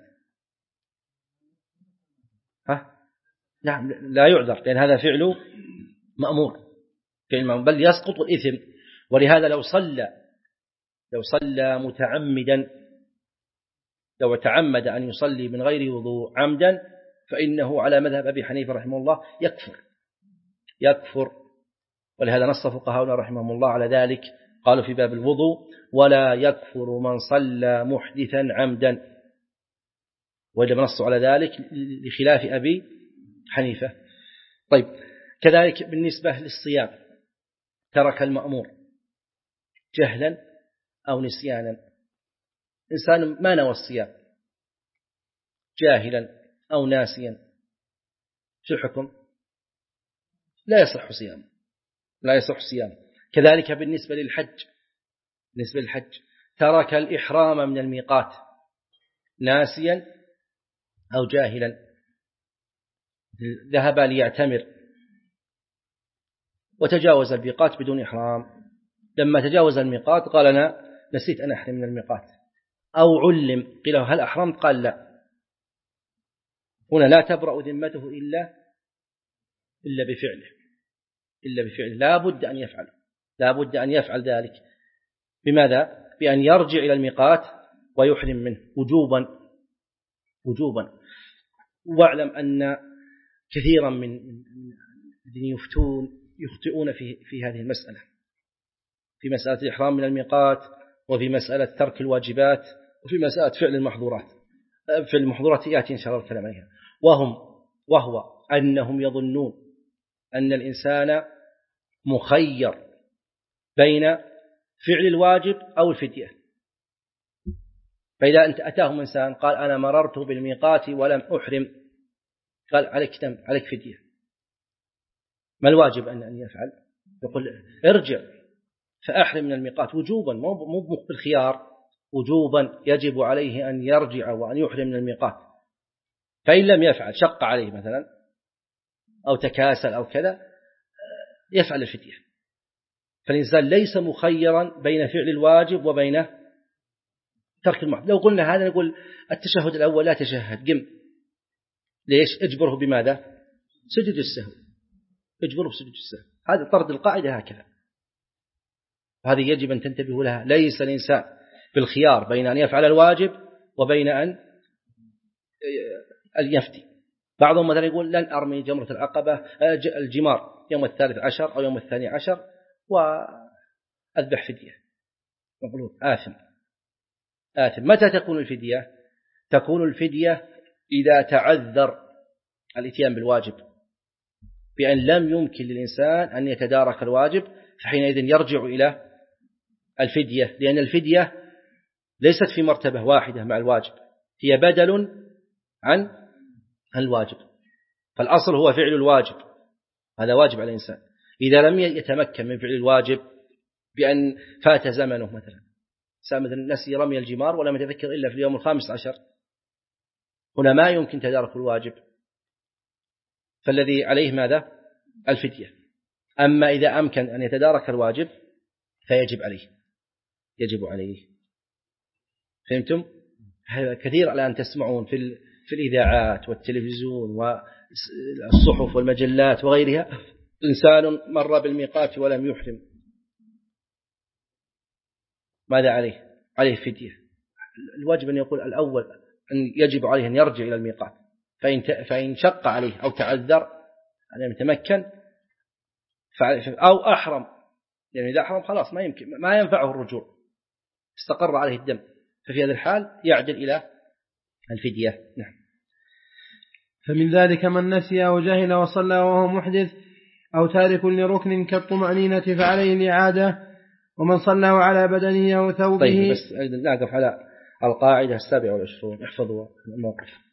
ها؟ نعم لا يعذر، لأن هذا فعل مأمور، فعل مأمور بل يسقط الإثم. ولهذا لو صلى لو صلى متعمدا لو تعمد أن يصلي من غير وضوء عمدا فإنه على مذهب أبي حنيفة رحمه الله يكفر يكفر ولهذا نص فقهاؤنا رحمهم الله على ذلك، قالوا في باب الوضوء: ولا يكفر من صلى محدثا عمدا، وإذا نصوا على ذلك لخلاف أبي حنيفة. طيب كذلك بالنسبة للصيام، ترك المأمور جهلا أو نسيانا، إنسان ما نوى الصيام جاهلا أو ناسيا، شو الحكم؟ لا يصح صيام لا يصح صيام. كذلك بالنسبة للحج بالنسبة للحج ترك الإحرام من الميقات ناسيا أو جاهلا، ذهب ليعتمر وتجاوز الميقات بدون إحرام، لما تجاوز الميقات قال أنا نسيت أن أحرم من الميقات، أو علم قيل هل أحرمت؟ قال لا. هنا لا تبرأ ذمته إلا إلا بفعله إلا بفعله لا بد أن يفعل لا بد أن يفعل ذلك. بماذا؟ بأن يرجع إلى الميقات ويحرم منه وجوبا وجوبا. واعلم أن كثيرا من الذين يفتون يخطئون في في هذه المسألة، في مسألة الإحرام من الميقات، وفي مسألة ترك الواجبات، وفي مسألة فعل المحظورات. فعل المحظورات يأتي إن شاء الله الكلام عليها. وهم وهو أنهم يظنون أن الإنسان مخير بين فعل الواجب أو الفدية. فإذا أنت أتاهم إنسان قال أنا مررت بالميقات ولم أحرم، قال عليك دم عليك فدية، ما الواجب أن يفعل؟ يقول ارجع فأحرم من الميقات وجوبا، مو بالخيار، وجوبا يجب عليه أن يرجع وأن يحرم من الميقات. فإن لم يفعل شق عليه مثلا أو تكاسل أو كذا يفعل الفدية. فالإنسان ليس مخيرا بين فعل الواجب وبين ترك المحظور. لو قلنا هذا نقول التشهد الأول لا تشهد قم، ليش؟ اجبره بماذا؟ سجد السهو، اجبره بسجد السهو. هذا طرد القاعدة هكذا، هذه يجب أن تنتبهوا لها. ليس الإنسان بالخيار بين أن يفعل الواجب وبين أن يفتي. بعضهم مثلا يقول لن أرمي جمرة العقبة الجمار يوم الثالث عشر أو يوم الثاني عشر وأذبح فدية، نقول آثم آثم. متى تكون الفدية؟ تكون الفدية إذا تعذر الاتيان بالواجب، بأن لم يمكن للإنسان أن يتدارك الواجب، فحينئذ يرجع إلى الفدية، لأن الفدية ليست في مرتبة واحدة مع الواجب، هي بدل عن الواجب. فالأصل هو فعل الواجب، هذا واجب على الإنسان. إذا لم يتمكن من فعل الواجب بأن فات زمنه، مثلا سامد نسي رمي الجمار ولم يتذكر إلا في اليوم الخامس عشر، هنا ما يمكن تدارك الواجب، فالذي عليه ماذا؟ الفدية. أما إذا أمكن أن يتدارك الواجب فيجب عليه يجب عليه فهمتم؟ كثير الآن تسمعون في في الإذاعات والتلفزيون والصحف والمجلات وغيرها إنسان مر بالميقات ولم يحرم، ماذا عليه؟ عليه فدية. الواجب أن يقول الأول أن يجب عليه أن يرجع إلى الميقات، فإن فإن شق عليه أو تعذر أن يتمكن أو أحرم، يعني إذا أحرم خلاص ما يمكن ما ينفعه الرجوع، استقر عليه الدم، ففي هذا الحال يعدل إلى الفدية. نعم. فمن ذلك من نسي أو جهل وصلى وهو محدث أو تارك لركن كالطمأنينة فعليه الإعادة، ومن صلى على بدنه أو ثوبه. طيب بس نقف على القاعدة السابعة والعشرون، احفظوا الموقف.